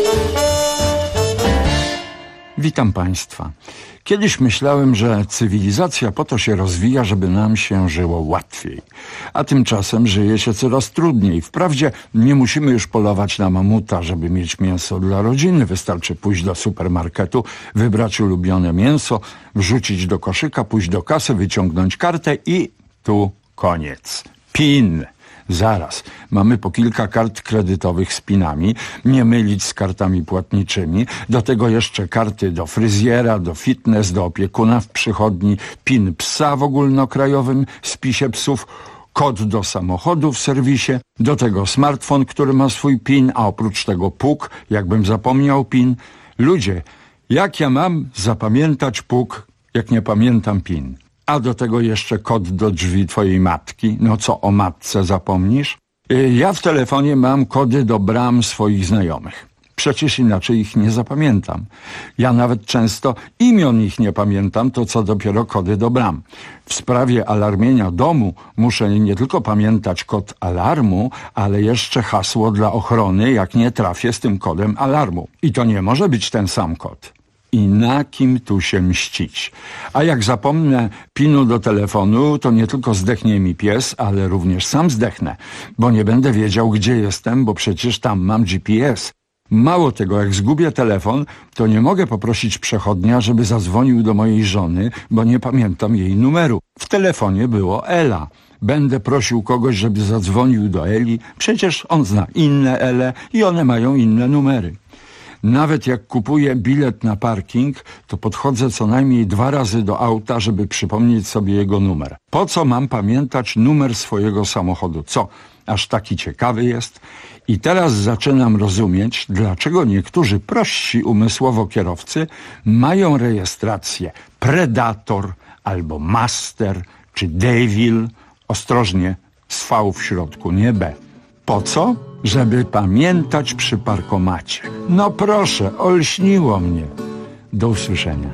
Witam Państwa. Kiedyś myślałem, że cywilizacja po to się rozwija, żeby nam się żyło łatwiej. A tymczasem żyje się coraz trudniej. Wprawdzie nie musimy już polować na mamuta, żeby mieć mięso dla rodziny. Wystarczy pójść do supermarketu, wybrać ulubione mięso, wrzucić do koszyka, pójść do kasy, wyciągnąć kartę i tu koniec. PIN. Zaraz. Mamy po kilka kart kredytowych z pinami, nie mylić z kartami płatniczymi. Do tego jeszcze karty do fryzjera, do fitness, do opiekuna w przychodni, PIN psa w ogólnokrajowym spisie psów, kod do samochodu w serwisie, do tego smartfon, który ma swój PIN, a oprócz tego puk, jakbym zapomniał PIN. Ludzie, jak ja mam zapamiętać puk, jak nie pamiętam PIN? A do tego jeszcze kod do drzwi twojej matki. No co, o matce zapomnisz? Ja w telefonie mam kody do bram swoich znajomych. Przecież inaczej ich nie zapamiętam. Ja nawet często imion ich nie pamiętam, to co dopiero kody do bram. W sprawie alarmienia domu muszę nie tylko pamiętać kod alarmu, ale jeszcze hasło dla ochrony, jak nie trafię z tym kodem alarmu. I to nie może być ten sam kod. I na kim tu się mścić? A jak zapomnę pinu do telefonu, to nie tylko zdechnie mi pies, ale również sam zdechnę, bo nie będę wiedział, gdzie jestem, bo przecież tam mam GPS. Mało tego, jak zgubię telefon, to nie mogę poprosić przechodnia, żeby zadzwonił do mojej żony, bo nie pamiętam jej numeru. W telefonie było Ela. Będę prosił kogoś, żeby zadzwonił do Eli, przecież on zna inne Ele i one mają inne numery. Nawet jak kupuję bilet na parking, to podchodzę co najmniej 2 razy do auta, żeby przypomnieć sobie jego numer. Po co mam pamiętać numer swojego samochodu? Co, aż taki ciekawy jest? I teraz zaczynam rozumieć, dlaczego niektórzy prości umysłowo kierowcy mają rejestrację Predator albo Master czy Devil. Ostrożnie, z V w środku, nie B. Po co? Żeby pamiętać przy parkomacie. No proszę, olśniło mnie. Do usłyszenia.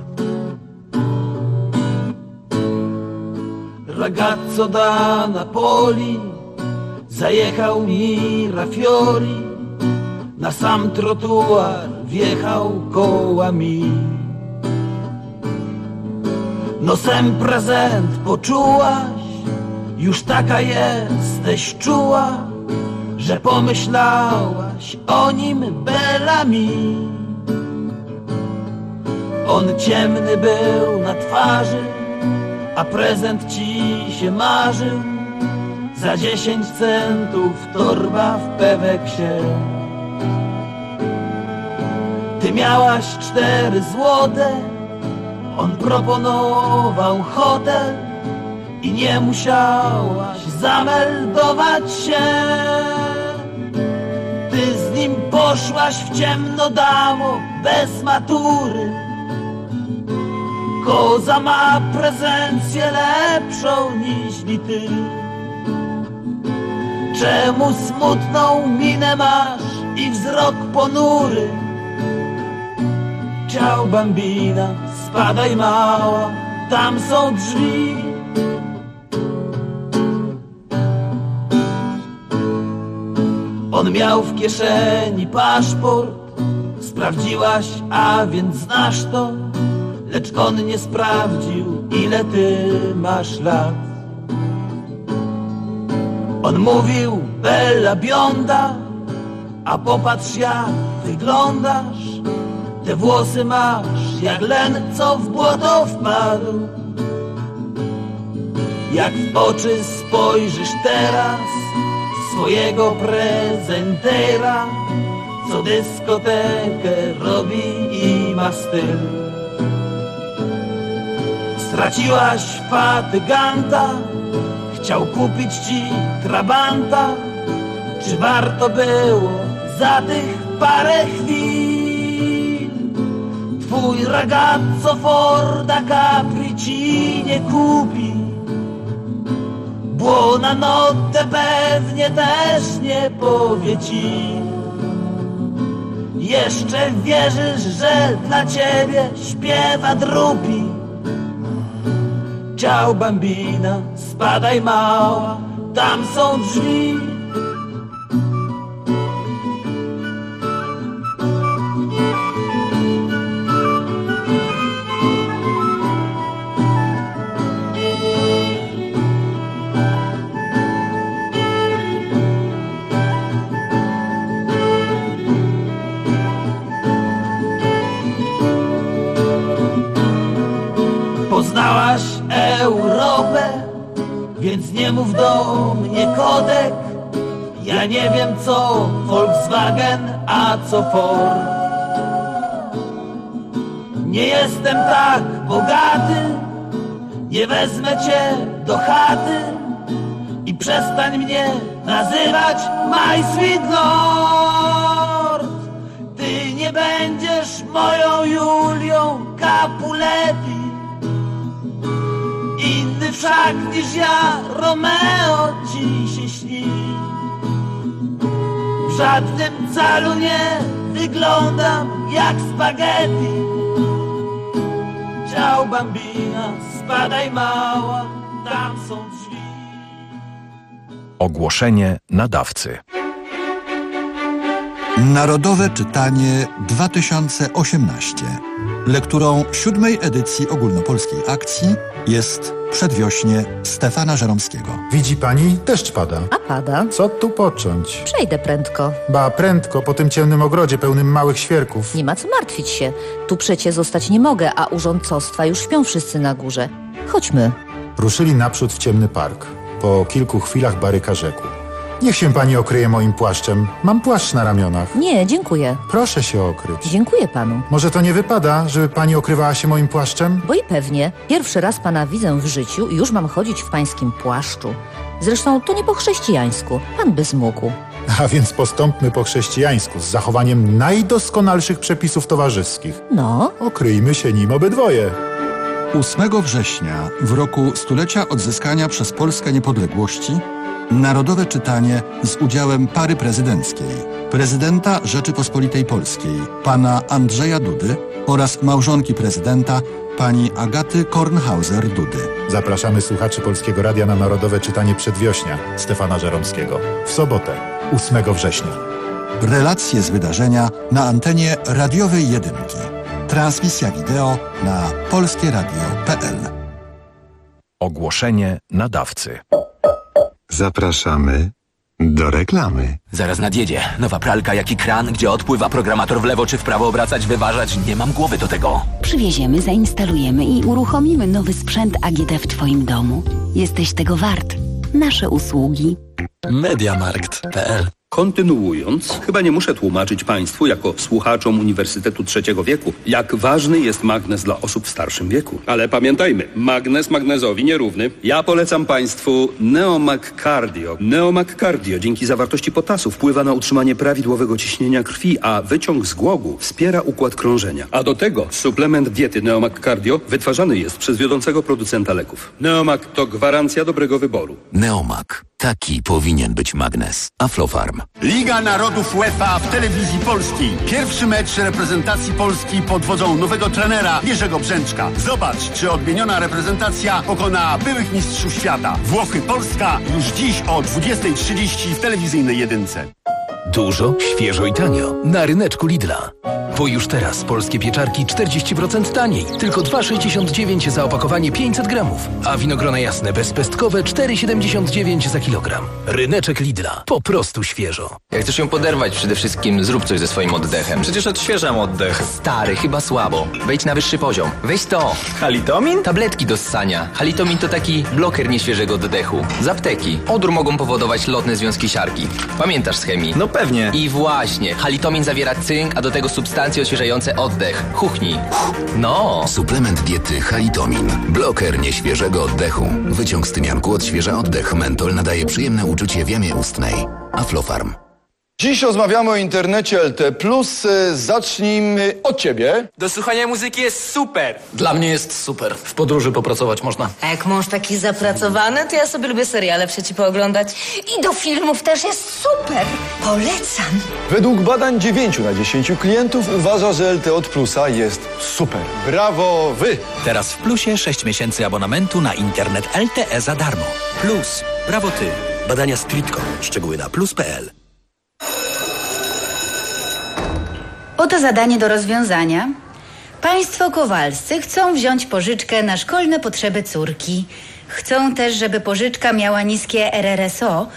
Ragazzo da Napoli zajechał mi Rafiori, na sam trotuar wjechał kołami. Nosem prezent poczułaś, już taka jesteś czuła, że pomyślałaś o nim belami. On ciemny był na twarzy, a prezent ci się marzył. Za 10 centów torba w Peweksie. Ty miałaś 4 złote, on proponował hotel i nie musiałaś zameldować się. Ty z nim poszłaś w ciemno, damo, bez matury. Koza ma prezencję lepszą niż ty. Czemu smutną minę masz i wzrok ponury? Ciao bambina, spadaj mała, tam są drzwi. On miał w kieszeni paszport, sprawdziłaś, a więc znasz to, lecz on nie sprawdził, ile ty masz lat. On mówił, bella bionda, a popatrz jak wyglądasz. Te włosy masz jak len, co w błoto wpadł. Jak w oczy spojrzysz teraz swojego prezentera, co dyskotekę robi i ma styl. Straciłaś fatyganta, chciał kupić ci trabanta. Czy warto było za tych parę chwil? Twój ragazzo Forda Capri ci nie kupi. Buonanotte pewnie też nie powie ci. Jeszcze wierzysz, że dla ciebie śpiewa drupi. Ciao bambina, spadaj mała, tam są drzwi. Więc nie mów do mnie kodek. Ja nie wiem co Volkswagen, a co Ford. Nie jestem tak bogaty, nie wezmę cię do chaty i przestań mnie nazywać My Sweet Lord. Ty nie będziesz moją Julią Capuletti, inny wszak niż ja Romeo ci się śni. W żadnym calu nie wyglądam jak spaghetti. Ciao bambina, spadaj mała, tam są drzwi. Ogłoszenie nadawcy. Narodowe Czytanie 2018. Lekturą 7. edycji ogólnopolskiej akcji jest Przedwiośnie Stefana Żeromskiego. Widzi pani? Deszcz pada. A pada? Co tu począć? Przejdę prędko. Ba, prędko, po tym ciemnym ogrodzie pełnym małych świerków. Nie ma co martwić się. Tu przecie zostać nie mogę, a urządcostwa już śpią wszyscy na górze. Chodźmy. Ruszyli naprzód w ciemny park. Po kilku chwilach Baryka rzekł. Niech się pani okryje moim płaszczem. Mam płaszcz na ramionach. Nie, dziękuję. Proszę się okryć. Dziękuję panu. Może to nie wypada, żeby pani okrywała się moim płaszczem? Bo i pewnie. Pierwszy raz pana widzę w życiu i już mam chodzić w pańskim płaszczu. Zresztą to nie po chrześcijańsku. Pan by zmógł. A więc postąpmy po chrześcijańsku, z zachowaniem najdoskonalszych przepisów towarzyskich. No? Okryjmy się nim obydwoje. 8 września, w roku stulecia odzyskania przez Polskę niepodległości, Narodowe Czytanie z udziałem pary prezydenckiej, prezydenta Rzeczypospolitej Polskiej, pana Andrzeja Dudy oraz małżonki prezydenta, pani Agaty Kornhauser-Dudy. Zapraszamy słuchaczy Polskiego Radia na Narodowe Czytanie Przedwiośnia Stefana Żeromskiego w sobotę, 8 września. Relacje z wydarzenia na antenie radiowej Jedynki. Transmisja wideo na polskieradio.pl. Ogłoszenie nadawcy. Zapraszamy do reklamy. Zaraz nadjedzie. Nowa pralka jak i kran, gdzie odpływa programator w lewo czy w prawo obracać, wyważać. Nie mam głowy do tego. Przywieziemy, zainstalujemy i uruchomimy nowy sprzęt AGD w twoim domu. Jesteś tego wart. Nasze usługi. Mediamarkt.pl. Kontynuując, chyba nie muszę tłumaczyć Państwu, jako słuchaczom Uniwersytetu Trzeciego Wieku, jak ważny jest magnez dla osób w starszym wieku. Ale pamiętajmy, magnez magnezowi nierówny. Ja polecam Państwu Neomag Cardio. Neomag Cardio dzięki zawartości potasu wpływa na utrzymanie prawidłowego ciśnienia krwi, a wyciąg z głogu wspiera układ krążenia. A do tego suplement diety Neomag Cardio wytwarzany jest przez wiodącego producenta leków. Neomag to gwarancja dobrego wyboru. Neomag. Taki powinien być magnez. Aflofarm. Liga Narodów UEFA w telewizji polskiej. Pierwszy mecz reprezentacji Polski pod wodzą nowego trenera Jerzego Brzęczka. Zobacz, czy odmieniona reprezentacja pokona byłych mistrzów świata. Włochy-Polska już dziś o 20:30 w telewizyjnej Jedynce. Dużo, świeżo i tanio. Na ryneczku Lidla. Bo już teraz polskie pieczarki 40% taniej. Tylko 2,69 za opakowanie 500 gramów. A winogrona jasne bezpestkowe 4,79 za kilogram. Ryneczek Lidla. Po prostu świeżo. Jak chcesz ją poderwać, przede wszystkim zrób coś ze swoim oddechem. Przecież odświeżam oddech. Stary, chyba słabo. Wejdź na wyższy poziom. Weź to. Halitomin? Tabletki do ssania. Halitomin to taki bloker nieświeżego oddechu. Z apteki. Odór mogą powodować lotne związki siarki. Pamiętasz z chemii? No pewnie. I właśnie. Halitomin zawiera cynk, a do tego substancje odświeżające oddech. Chuchnij. No. Suplement diety Halitomin. Bloker nieświeżego oddechu. Wyciąg z tymianku odświeża oddech. Mentol nadaje przyjemne uczucie w jamie ustnej. Aflofarm. Dziś rozmawiamy o internecie LT+. Zacznijmy od ciebie. Do słuchania muzyki jest super. Dla mnie jest super. W podróży popracować można. A jak mąż taki zapracowany, to ja sobie lubię seriale przeci pooglądać. I do filmów też jest super. Polecam. Według badań 9 na 10 klientów uważa, że LTE od Plusa jest super. Brawo wy! Teraz w Plusie 6 miesięcy abonamentu na internet LTE za darmo. Plus. Brawo ty. Badania Streetcom. Szczegóły na plus.pl. Oto zadanie do rozwiązania. Państwo Kowalscy chcą wziąć pożyczkę na szkolne potrzeby córki. Chcą też, żeby pożyczka miała niskie RRSO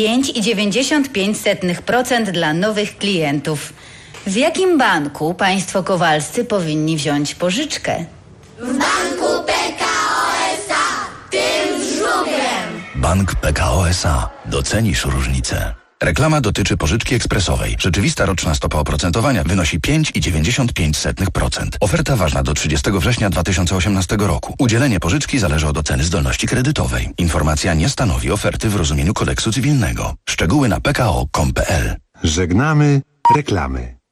5,95% dla nowych klientów. W jakim banku państwo Kowalscy powinni wziąć pożyczkę? W banku PKO SA, tym z żubrem. Bank PKO SA. Docenisz różnicę. Reklama dotyczy pożyczki ekspresowej. Rzeczywista roczna stopa oprocentowania wynosi 5,95%. Oferta ważna do 30 września 2018 roku. Udzielenie pożyczki zależy od oceny zdolności kredytowej. Informacja nie stanowi oferty w rozumieniu kodeksu cywilnego. Szczegóły na pko.com.pl. Żegnamy reklamy.